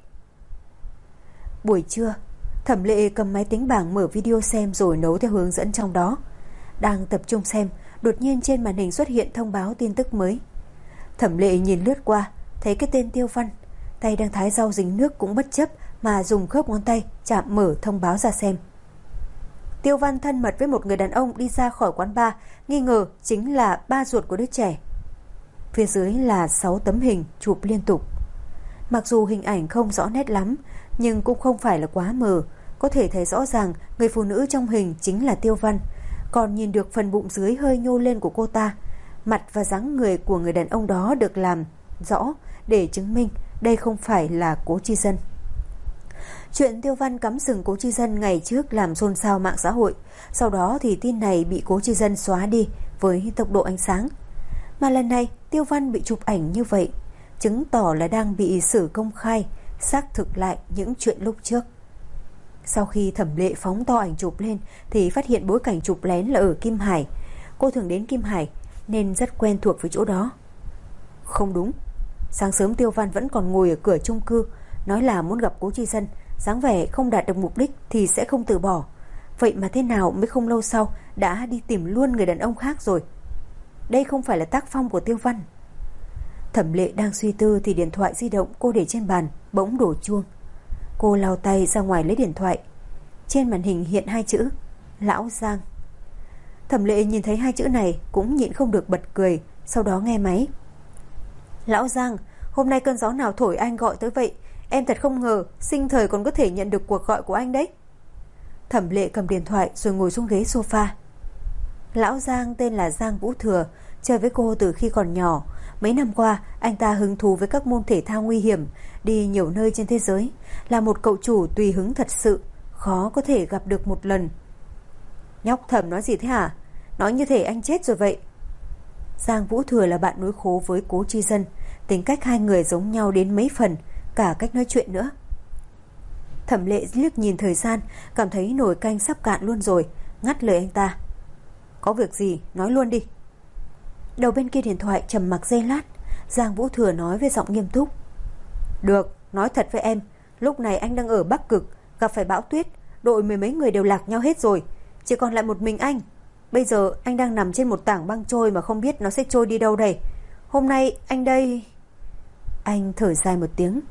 Speaker 2: Buổi trưa, Thẩm Lệ cầm máy tính bảng mở video xem rồi nấu theo hướng dẫn trong đó. Đang tập trung xem, đột nhiên trên màn hình xuất hiện thông báo tin tức mới. Thẩm Lệ nhìn lướt qua, thấy cái tên Tiêu Văn, tay đang thái rau dính nước cũng bất chấp mà dùng khớp ngón tay chạm mở thông báo ra xem. Tiêu Văn thân mật với một người đàn ông đi ra khỏi quán bar, nghi ngờ chính là ba ruột của đứa trẻ. Phía dưới là 6 tấm hình chụp liên tục. Mặc dù hình ảnh không rõ nét lắm, nhưng cũng không phải là quá mờ, có thể thấy rõ ràng người phụ nữ trong hình chính là Tiêu Văn, còn nhìn được phần bụng dưới hơi nhô lên của cô ta. Mặt và dáng người của người đàn ông đó được làm rõ để chứng minh đây không phải là Cố Chi Dân. Chuyện Tiêu Văn cắm sừng Cố Chi Dân ngày trước làm xôn xao mạng xã hội, sau đó thì tin này bị Cố Chi Dân xóa đi với tốc độ ánh sáng. Mà lần này Tiêu Văn bị chụp ảnh như vậy, chứng tỏ là đang bị xử công khai, xác thực lại những chuyện lúc trước. Sau khi Thẩm Lệ phóng to ảnh chụp lên thì phát hiện bối cảnh chụp lén là ở Kim Hải. Cô thường đến Kim Hải nên rất quen thuộc với chỗ đó. Không đúng, sáng sớm Tiêu Văn vẫn còn ngồi ở cửa chung cư, nói là muốn gặp Cố Chi Dân, dáng vẻ không đạt được mục đích thì sẽ không từ bỏ. Vậy mà thế nào mới không lâu sau đã đi tìm luôn người đàn ông khác rồi. Đây không phải là tác phong của Tiêu Văn. Thẩm Lệ đang suy tư thì điện thoại di động cô để trên bàn bỗng đổ chuông. Cô lau tay ra ngoài lấy điện thoại. Trên màn hình hiện 2 chữ Lão Giang. Thẩm Lệ nhìn thấy 2 chữ này cũng nhịn không được bật cười, sau đó nghe máy. Lão Giang, hôm nay cơn gió nào thổi anh gọi tới vậy? Em thật không ngờ sinh thời còn có thể nhận được cuộc gọi của anh đấy. Thẩm Lệ cầm điện thoại rồi ngồi xuống ghế sofa. Lão Giang tên là Giang Vũ Thừa, chơi với cô từ khi còn nhỏ. Mấy năm qua anh ta hứng thú với các môn thể thao nguy hiểm, đi nhiều nơi trên thế giới, là một cậu chủ tùy hứng thật sự, khó có thể gặp được một lần. Nhóc Thẩm nói gì thế hả? Nói như thể anh chết rồi vậy. Giang Vũ Thừa là bạn nối khố với Cố Chi Dân, tính cách hai người giống nhau đến mấy phần, cả cách nói chuyện nữa. Thẩm Lệ liếc nhìn thời gian, cảm thấy nồi canh sắp cạn luôn rồi, ngắt lời anh ta. Có việc gì nói luôn đi. Đầu bên kia điện thoại trầm mặc giây lát, Giang Vũ Thừa nói với giọng nghiêm túc. Được, nói thật với em, lúc này anh đang ở Bắc Cực, gặp phải bão tuyết, đội 10 mấy người đều lạc nhau hết rồi, chỉ còn lại một mình anh. Bây giờ anh đang nằm trên một tảng băng trôi mà không biết nó sẽ trôi đi đâu đây. Hôm nay anh đây... Anh thở dài một tiếng.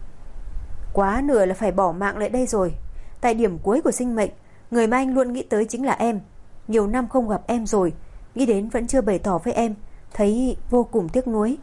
Speaker 2: Quá nửa là phải bỏ mạng lại đây rồi. Tại điểm cuối của sinh mệnh, người mà anh luôn nghĩ tới chính là em. Nhiều năm không gặp em rồi, nghĩ đến vẫn chưa bày tỏ với em, thấy vô cùng tiếc nuối.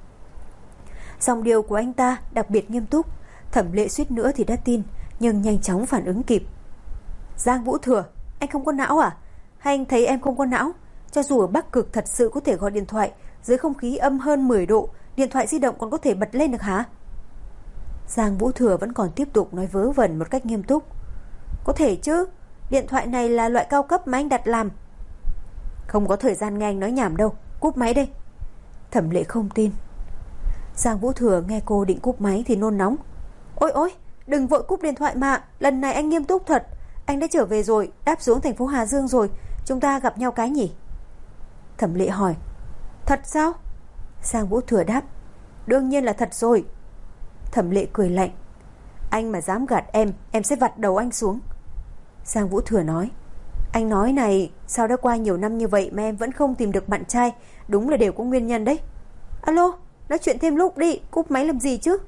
Speaker 2: Dòng điệu của anh ta đặc biệt nghiêm túc. Thẩm Lệ suýt nữa thì đã tin, nhưng nhanh chóng phản ứng kịp. Giang Vũ Thừa, anh không có não à? Hay anh thấy em không có não? Cho dù ở Bắc Cực thật sự có thể gọi điện thoại, dưới không khí âm hơn 10 độ, điện thoại di động còn có thể bật lên được hả? Giang Vũ Thừa vẫn còn tiếp tục nói vớ vẩn một cách nghiêm túc. Có thể chứ, điện thoại này là loại cao cấp mà anh đặt làm. Không có thời gian nghe anh nói nhảm đâu, cúp máy đây. Thẩm Lệ không tin. Giang Vũ Thừa nghe cô định cúp máy thì nôn nóng. Ôi, đừng vội cúp điện thoại mà, lần này anh nghiêm túc thật. Anh đã trở về rồi, đáp xuống thành phố Hà Dương rồi, chúng ta gặp nhau cái nhỉ? Thẩm Lệ hỏi. Thật sao? Giang Vũ Thừa đáp. Đương nhiên là thật rồi. Thẩm Lệ cười lạnh. Anh mà dám gạt em sẽ vặt đầu anh xuống. Giang Vũ Thừa nói. Anh nói này, sao đã qua nhiều năm như vậy mà em vẫn không tìm được bạn trai, đúng là đều có nguyên nhân đấy. Alo, nói chuyện thêm lúc đi, cúp máy làm gì chứ?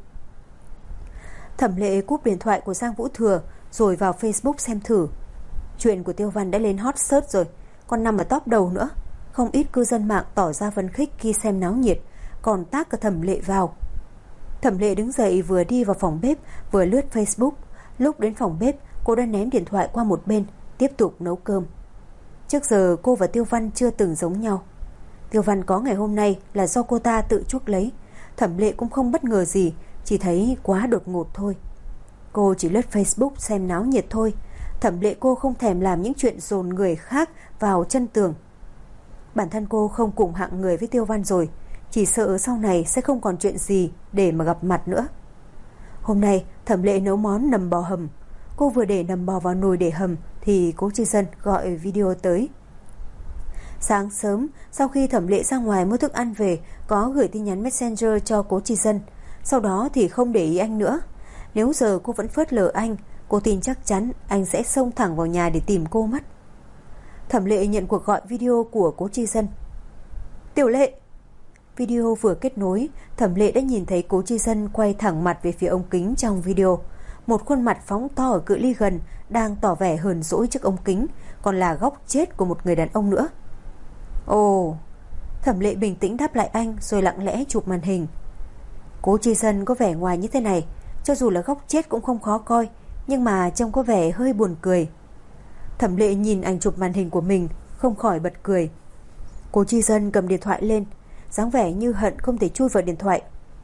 Speaker 2: Thẩm Lệ cúp điện thoại của Giang Vũ Thừa rồi vào Facebook xem thử. Chuyện của Tiêu Văn đã lên hot search rồi, còn nằm ở top đầu nữa. Không ít cư dân mạng tỏ ra phấn khích khi xem náo nhiệt, còn tag cả Thẩm Lệ vào. Thẩm Lệ đứng dậy vừa đi vào phòng bếp vừa lướt Facebook. Lúc đến phòng bếp, cô đã ném điện thoại qua một bên, tiếp tục nấu cơm. Trước giờ cô và Tiêu Văn chưa từng giống nhau. Tiêu Văn có ngày hôm nay là do cô ta tự chuốc lấy. Thẩm Lệ cũng không bất ngờ gì, chỉ thấy quá đột ngột thôi. Cô chỉ lướt Facebook xem náo nhiệt thôi. Thẩm Lệ cô không thèm làm những chuyện dồn người khác vào chân tường. Bản thân cô không cùng hạng người với Tiêu Văn rồi, chỉ sợ sau này sẽ không còn chuyện gì để mà gặp mặt nữa. Hôm nay Thẩm Lệ nấu món nầm bò hầm. Cô vừa để nầm bò vào nồi để hầm thì Cố Chi Dân gọi video tới. Sáng sớm, sau khi Thẩm Lệ ra ngoài mua thức ăn về, có gửi tin nhắn Messenger cho Cố Chi Dân. Sau đó thì không để ý anh nữa. Nếu giờ cô vẫn phớt lờ anh, cô tin chắc chắn anh sẽ xông thẳng vào nhà để tìm cô mất. Thẩm Lệ nhận cuộc gọi video của Cố Chi Dân. Tiểu Lệ. Video vừa kết nối, Thẩm Lệ đã nhìn thấy Cố Chi Dân quay thẳng mặt về phía ống kính trong video. Một khuôn mặt phóng to ở cự ly gần đang tỏ vẻ hờn dỗi trước ống kính, còn là góc chết của một người đàn ông nữa. Ồ. Thẩm Lệ bình tĩnh đáp lại anh rồi lặng lẽ chụp màn hình. Cố Chi Dân có vẻ ngoài như thế này, cho dù là góc chết cũng không khó coi, nhưng mà trông có vẻ hơi buồn cười. Thẩm Lệ nhìn ảnh chụp màn hình của mình, không khỏi bật cười. Cố Chi Dân cầm điện thoại lên, dáng vẻ như hận không thể chui vào điện thoại.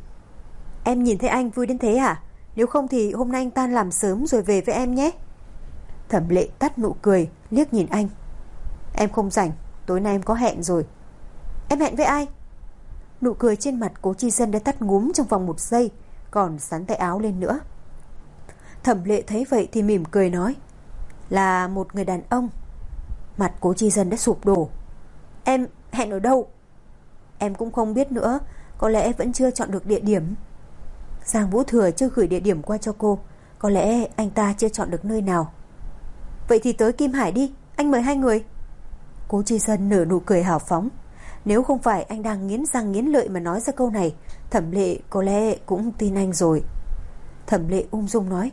Speaker 2: Em nhìn thấy anh vui đến thế à? Nếu không thì hôm nay anh tan làm sớm rồi về với em nhé. Thẩm Lệ tắt nụ cười, liếc nhìn anh. Em không rảnh, tối nay em có hẹn rồi. Em hẹn với ai? Nụ cười trên mặt Cố Chi Dân đã tắt ngúm trong vòng 1 giây, còn sắn tay áo lên nữa. Thẩm Lệ thấy vậy thì mỉm cười nói. Là một người đàn ông. Mặt Cố Chi Dân đã sụp đổ. Em hẹn ở đâu? Em cũng không biết nữa, có lẽ vẫn chưa chọn được địa điểm. Giang Vũ Thừa chưa gửi địa điểm qua cho cô, có lẽ anh ta chưa chọn được nơi nào. Vậy thì tới Kim Hải đi, anh mời 2 người. Cố Chi Dân nở nụ cười hào phóng. Nếu không phải anh đang nghiến răng nghiến lợi mà nói ra câu này, Thẩm Lệ có lẽ cũng tin anh rồi. Thẩm Lệ ung dung nói.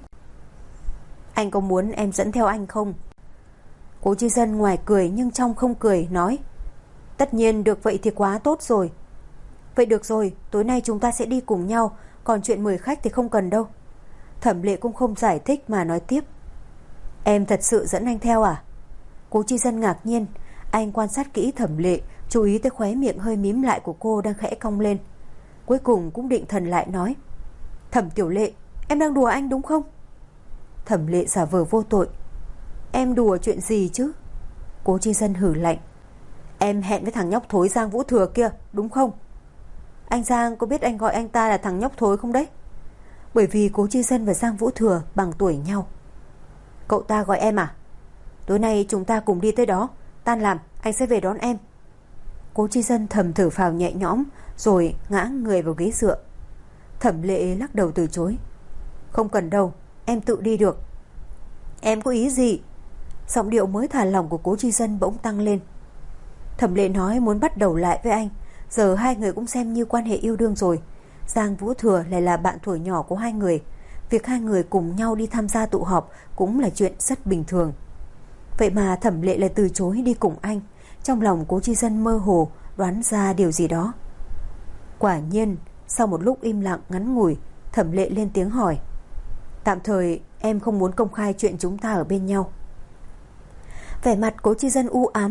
Speaker 2: Anh có muốn em dẫn theo anh không? Cố Chi Dân ngoài cười nhưng trong không cười nói. Tất nhiên được, vậy thì quá tốt rồi. Vậy được rồi, tối nay chúng ta sẽ đi cùng nhau, còn chuyện mời khách thì không cần đâu. Thẩm Lệ cũng không giải thích mà nói tiếp. Em thật sự dẫn anh theo à? Cố Chi Dân ngạc nhiên. Anh quan sát kỹ Thẩm Lệ, chú ý tới khóe miệng hơi mím lại của cô đang khẽ cong lên. Cuối cùng cũng định thần lại nói. Thẩm Tiểu Lệ, em đang đùa anh đúng không? Thẩm Lệ giả vờ vô tội. Em đùa chuyện gì chứ? Cố Chi Dân hử lạnh. Em hẹn với thằng nhóc thối Giang Vũ Thừa kia, đúng không? Anh Giang có biết anh gọi anh ta là thằng nhóc thối không đấy? Bởi vì Cố Chi Dân và Giang Vũ Thừa bằng tuổi nhau. Cậu ta gọi em à? Tối nay chúng ta cùng đi tới đó, tan làm anh sẽ về đón em. Cố Chi Dân thầm thở phào nhẹ nhõm rồi ngã người vào ghế dựa. Thẩm Lệ lắc đầu từ chối. Không cần đâu, em tự đi được. Em có ý gì? Giọng điệu mới thả lỏng của Cố Chi Dân bỗng tăng lên. Thẩm Lệ nói muốn bắt đầu lại với anh. Giờ 2 người cũng xem như quan hệ yêu đương rồi. Giang Vũ Thừa lại là bạn tuổi nhỏ của 2 người. Việc 2 người cùng nhau đi tham gia tụ họp cũng là chuyện rất bình thường. Vậy mà Thẩm Lệ lại từ chối đi cùng anh. Trong lòng Cố Chi Dân mơ hồ đoán ra điều gì đó. Quả nhiên, sau một lúc im lặng ngắn ngủi, Thẩm Lệ lên tiếng hỏi. Tạm thời em không muốn công khai chuyện chúng ta ở bên nhau. Vẻ mặt Cố Chi Dân u ám.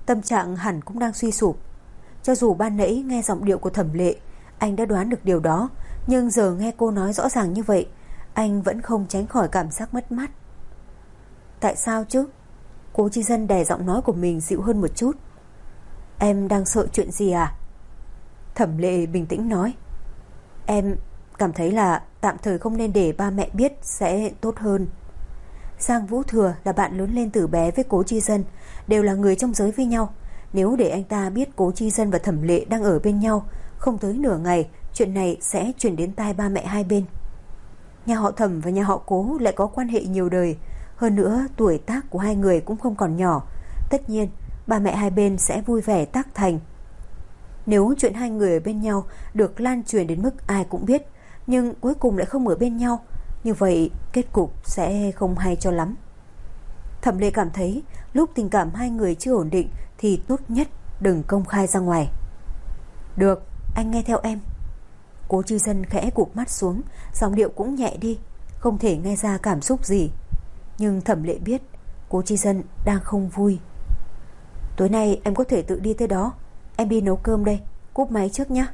Speaker 2: tâm trạng hẳn cũng đang suy sụp. Cho dù ban nãy nghe giọng điệu của Thẩm Lệ, anh đã đoán được điều đó, nhưng giờ nghe cô nói rõ ràng như vậy, anh vẫn không tránh khỏi cảm giác mất mát. Tại sao chứ? Cố Chi Dân đè giọng nói của mình dịu hơn một chút. Em đang sợ chuyện gì à? Thẩm Lệ bình tĩnh nói. Em cảm thấy là tạm thời không nên để ba mẹ biết sẽ tốt hơn. Giang Vũ Thừa là bạn lớn lên từ bé với Cố Chi Dân, đều là người trong giới với nhau. Nếu để anh ta biết Cố Chi Dân và Thẩm Lệ đang ở bên nhau, không tới nửa ngày chuyện này sẽ truyền đến tai ba mẹ hai bên. Nhà họ Thẩm và nhà họ Cố lại có quan hệ nhiều đời, hơn nữa tuổi tác của hai người cũng không còn nhỏ. Tất nhiên ba mẹ hai bên sẽ vui vẻ tác thành. Nếu chuyện hai người ở bên nhau được lan truyền đến mức ai cũng biết, nhưng cuối cùng lại không ở bên nhau, như vậy kết cục sẽ không hay cho lắm. Thẩm Lệ cảm thấy lúc tình cảm hai người chưa ổn định thì tốt nhất đừng công khai ra ngoài. Được, anh nghe theo em. Cố Chi Dân khẽ cụp mắt xuống, giọng điệu cũng nhẹ đi, không thể nghe ra cảm xúc gì. Nhưng Thẩm Lệ biết Cố Chi Dân đang không vui. Tối nay em có thể tự đi tới đó, em đi nấu cơm đây, cúp máy trước nhé.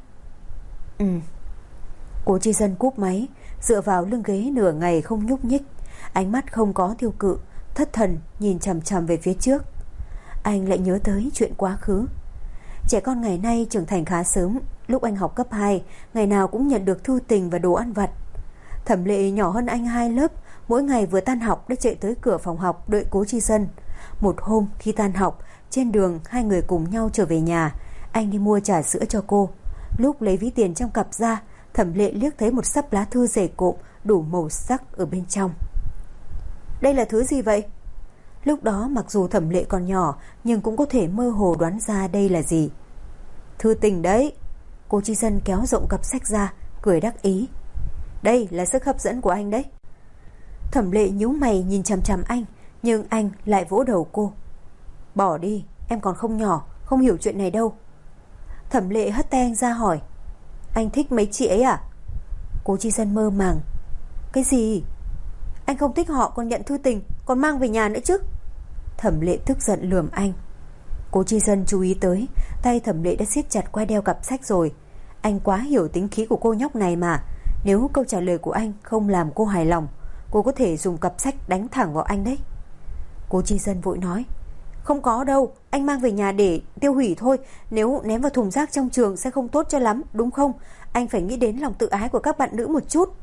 Speaker 2: Cố Chi Dân cúp máy, dựa vào lưng ghế nửa ngày không nhúc nhích, ánh mắt không có tiêu cự, thất thần nhìn chằm chằm về phía trước. Anh lại nhớ tới chuyện quá khứ. Trẻ con ngày nay trưởng thành khá sớm. Lúc anh học cấp 2, ngày nào cũng nhận được thư tình và đồ ăn vặt. Thẩm Lệ nhỏ hơn anh 2 lớp, mỗi ngày vừa tan học đã chạy tới cửa phòng học đợi Cố Chi Dân. Một hôm khi tan học, trên đường hai người cùng nhau trở về nhà, anh đi mua trà sữa cho cô. Lúc lấy ví tiền trong cặp ra, Thẩm Lệ liếc thấy một xấp lá thư dày cộm đủ màu sắc ở bên trong. Đây là thứ gì vậy? Lúc đó mặc dù Thẩm Lệ còn nhỏ, nhưng cũng có thể mơ hồ đoán ra đây là gì. Thư tình đấy. Cố Chi Dân kéo rộng cặp sách ra, cười đắc ý. Đây là sức hấp dẫn của anh đấy. Thẩm Lệ nhíu mày nhìn chằm chằm anh, nhưng anh lại vỗ đầu cô. Bỏ đi, em còn không nhỏ, không hiểu chuyện này đâu. Thẩm Lệ hất tay anh ra hỏi. Anh thích mấy chị ấy à? Cố Chi Dân mơ màng. Cái gì? Anh không thích họ còn nhận thư tình, còn mang về nhà nữa chứ? Thẩm Lệ tức giận lườm anh. Cố Chi Dân chú ý tới tay Thẩm Lệ đã siết chặt quai đeo cặp sách rồi. Anh quá hiểu tính khí của cô nhóc này mà. Nếu câu trả lời của anh không làm cô hài lòng, cô có thể dùng cặp sách đánh thẳng vào anh đấy. Cố Chi Dân vội nói. Không có đâu, anh mang về nhà để tiêu hủy thôi. Nếu ném vào thùng rác trong trường sẽ không tốt cho lắm, đúng không? Anh phải nghĩ đến lòng tự ái của các bạn nữ một chút.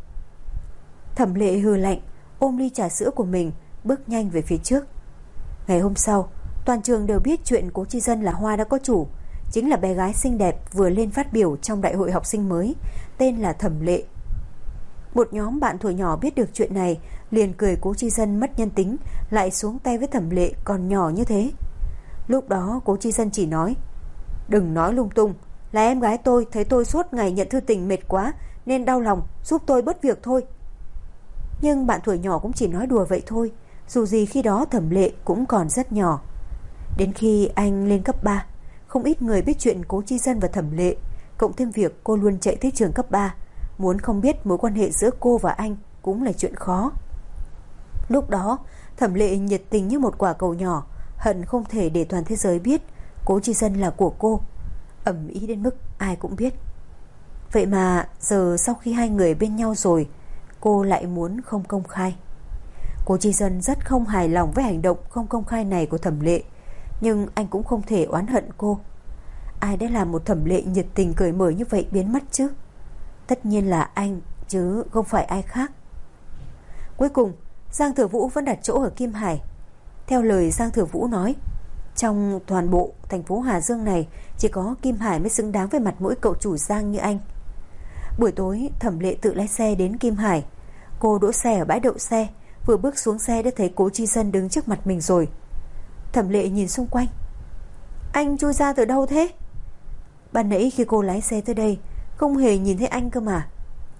Speaker 2: Thẩm Lệ hừ lạnh, ôm ly trà sữa của mình, bước nhanh về phía trước. Ngày hôm sau, toàn trường đều biết chuyện Cố Chi Dân là hoa đã có chủ, chính là bé gái xinh đẹp vừa lên phát biểu trong đại hội học sinh mới, tên là Thẩm Lệ. Một nhóm bạn thuở nhỏ biết được chuyện này, liền cười Cố Chi Dân mất nhân tính, lại xuống tay với Thẩm Lệ còn nhỏ như thế. Lúc đó Cố Chi Dân chỉ nói, đừng nói lung tung, là em gái tôi thấy tôi suốt ngày nhận thư tình mệt quá nên đau lòng, giúp tôi bớt việc thôi. Nhưng bạn tuổi nhỏ cũng chỉ nói đùa vậy thôi, dù gì khi đó Thẩm Lệ cũng còn rất nhỏ. Đến khi anh lên cấp 3, không ít người biết chuyện Cố Chi Dân và Thẩm Lệ, cộng thêm việc cô luôn chạy tới trường cấp 3, muốn không biết mối quan hệ giữa cô và anh cũng là chuyện khó. Lúc đó Thẩm Lệ nhiệt tình như một quả cầu nhỏ, hận không thể để toàn thế giới biết Cố Chi Dân là của cô, ầm ĩ đến mức ai cũng biết. Vậy mà giờ sau khi hai người bên nhau rồi, cô lại muốn không công khai. Cố Chi Dân rất không hài lòng với hành động không công khai này của Thẩm Lệ, nhưng anh cũng không thể oán hận cô. Ai đã làm một Thẩm Lệ nhiệt tình cởi mở như vậy biến mất chứ? Tất nhiên là anh, chứ không phải ai khác. Cuối cùng Giang Thừa Vũ vẫn đặt chỗ ở Kim Hải. Theo lời Giang Thừa Vũ nói, trong toàn bộ thành phố Hà Dương này, chỉ có Kim Hải mới xứng đáng với mặt mũi cậu chủ Giang như anh. Buổi tối Thẩm Lệ tự lái xe đến Kim Hải. Cô đỗ xe ở bãi đậu xe, vừa bước xuống xe đã thấy Cố Chi Dân đứng trước mặt mình rồi. Thẩm Lệ nhìn xung quanh. Anh chui ra từ đâu thế? Ban nãy khi cô lái xe tới đây không hề nhìn thấy anh cơ mà.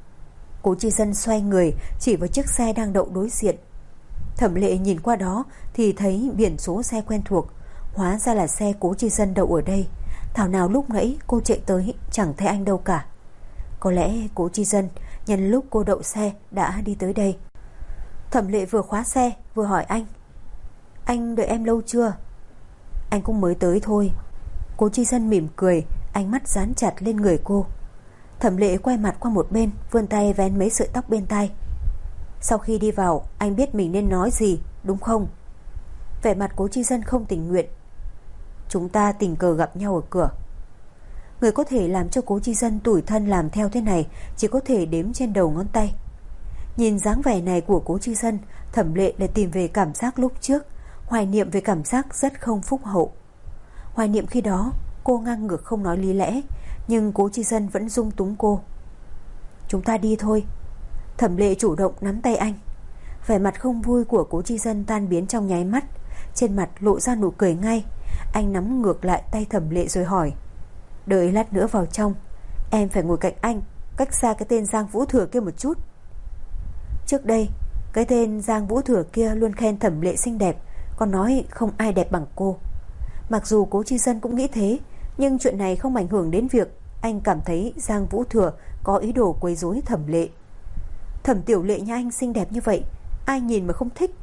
Speaker 2: Cố Chi Dân xoay người chỉ vào chiếc xe đang đậu đối diện. Thẩm Lệ nhìn qua đó thì thấy biển số xe quen thuộc, hóa ra là xe Cố Chi Dân đậu ở đây. Thảo nào lúc nãy cô chạy tới chẳng thấy anh đâu cả. Có lẽ Cố Chi Dân nhân lúc cô đậu xe đã đi tới đây. Thẩm Lệ vừa khóa xe vừa hỏi anh đợi em lâu chưa? Anh cũng mới tới thôi. Cố Chi Dân mỉm cười, ánh mắt dán chặt lên người cô. Thẩm Lệ quay mặt qua một bên, vươn tay vén mấy sợi tóc bên tai. Sau khi đi vào, anh biết mình nên nói gì, đúng không? Vẻ mặt Cố Chi Dân không tình nguyện. Chúng ta tình cờ gặp nhau ở cửa. Người có thể làm cho Cố Chi Dân tủi thân làm theo thế này chỉ có thể đếm trên đầu ngón tay. Nhìn dáng vẻ này của Cố Chi Dân, Thẩm Lệ lại tìm về cảm giác lúc trước, hoài niệm về cảm giác rất không phúc hậu. Hoài niệm khi đó cô ngang ngược không nói lý lẽ, nhưng Cố Chi Dân vẫn dung túng cô. Chúng ta đi thôi. Thẩm Lệ chủ động nắm tay anh. Vẻ mặt không vui của Cố Chi Dân tan biến trong nháy mắt, trên mặt lộ ra nụ cười ngay. Anh nắm ngược lại tay Thẩm Lệ rồi hỏi, đợi lát nữa vào trong, em phải ngồi cạnh anh, cách xa cái tên Giang Vũ Thừa kia một chút. Trước đây, cái tên Giang Vũ Thừa kia luôn khen Thẩm Lệ xinh đẹp, còn nói không ai đẹp bằng cô. Mặc dù Cố Chi Dân cũng nghĩ thế, nhưng chuyện này không ảnh hưởng đến việc anh cảm thấy Giang Vũ Thừa có ý đồ quấy rối Thẩm Lệ. Thẩm Tiểu Lệ nhà anh xinh đẹp như vậy, ai nhìn mà không thích.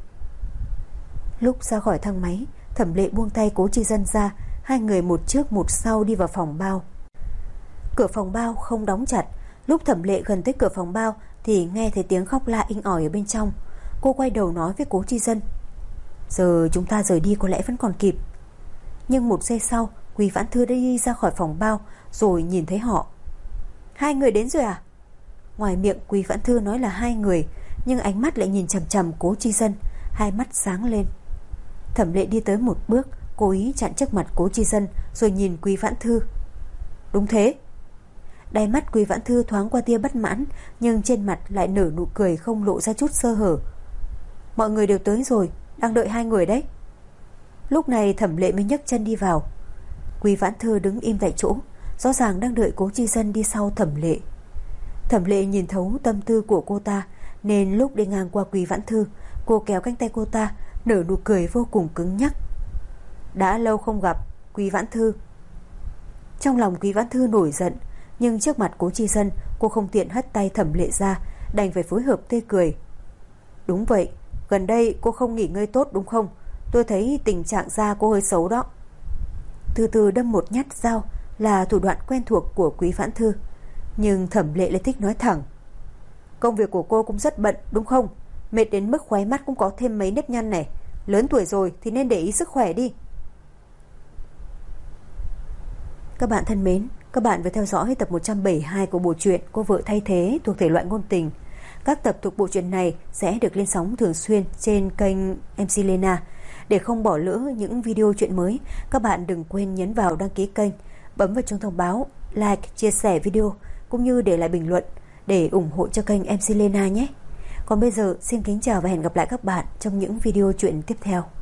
Speaker 2: Lúc ra khỏi thang máy, Thẩm Lệ buông tay Cố Chi Dân ra, hai người một trước một sau đi vào phòng bao. Cửa phòng bao không đóng chặt. Lúc Thẩm Lệ gần tới cửa phòng bao thì nghe thấy tiếng khóc la inh ỏi ở bên trong. Cô quay đầu nói với Cố Chi Dân, giờ chúng ta rời đi có lẽ vẫn còn kịp. Nhưng một giây sau, Quý Vãn Thư đã đi ra khỏi phòng bao rồi nhìn thấy họ. Hai người đến rồi à? Ngoài miệng Quý Vãn Thư nói là hai người, nhưng ánh mắt lại nhìn chằm chằm Cố Chi Dân, hai mắt sáng lên. Thẩm Lệ đi tới một bước, cố ý chặn trước mặt Cố Chi Dân rồi nhìn Quý Vãn Thư. Đúng thế. Đáy mắt Quý Vãn Thư thoáng qua tia bất mãn, nhưng trên mặt lại nở nụ cười không lộ ra chút sơ hở. Mọi người đều tới rồi, đang đợi hai người đấy. Lúc này Thẩm Lệ mới nhấc chân đi vào. Quý Vãn Thư đứng im tại chỗ, rõ ràng đang đợi Cố Chi Dân đi sau Thẩm Lệ. Thẩm Lệ nhìn thấu tâm tư của cô ta, nên lúc đi ngang qua Quý Vãn Thư, cô kéo cánh tay cô ta, nở nụ cười vô cùng cứng nhắc. Đã lâu không gặp, Quý Vãn Thư. Trong lòng Quý Vãn Thư nổi giận, nhưng trước mặt Cố Chi Dân, cô không tiện hất tay Thẩm Lệ ra, đành phải phối hợp tươi cười. Đúng vậy, gần đây cô không nghỉ ngơi tốt đúng không? Tôi thấy tình trạng da cô hơi xấu đó. Từ từ đâm một nhát dao là thủ đoạn quen thuộc của Quý Vãn Thư, nhưng Thẩm Lệ lại thích nói thẳng. Công việc của cô cũng rất bận đúng không? Mệt đến mức khóe mắt cũng có thêm mấy nếp nhăn này. Lớn tuổi rồi thì nên để ý sức khỏe đi. Các bạn thân mến, các bạn vừa theo dõi tập 172 của bộ truyện Cô Vợ Thay Thế thuộc thể loại ngôn tình. Các tập thuộc bộ truyện này sẽ được lên sóng thường xuyên trên kênh MC Lena. Để không bỏ lỡ những video truyện mới, các bạn đừng quên nhấn vào đăng ký kênh, bấm vào chuông thông báo, like, chia sẻ video cũng như để lại bình luận để ủng hộ cho kênh MC Lena nhé. Còn bây giờ xin kính chào và hẹn gặp lại các bạn trong những video truyện tiếp theo.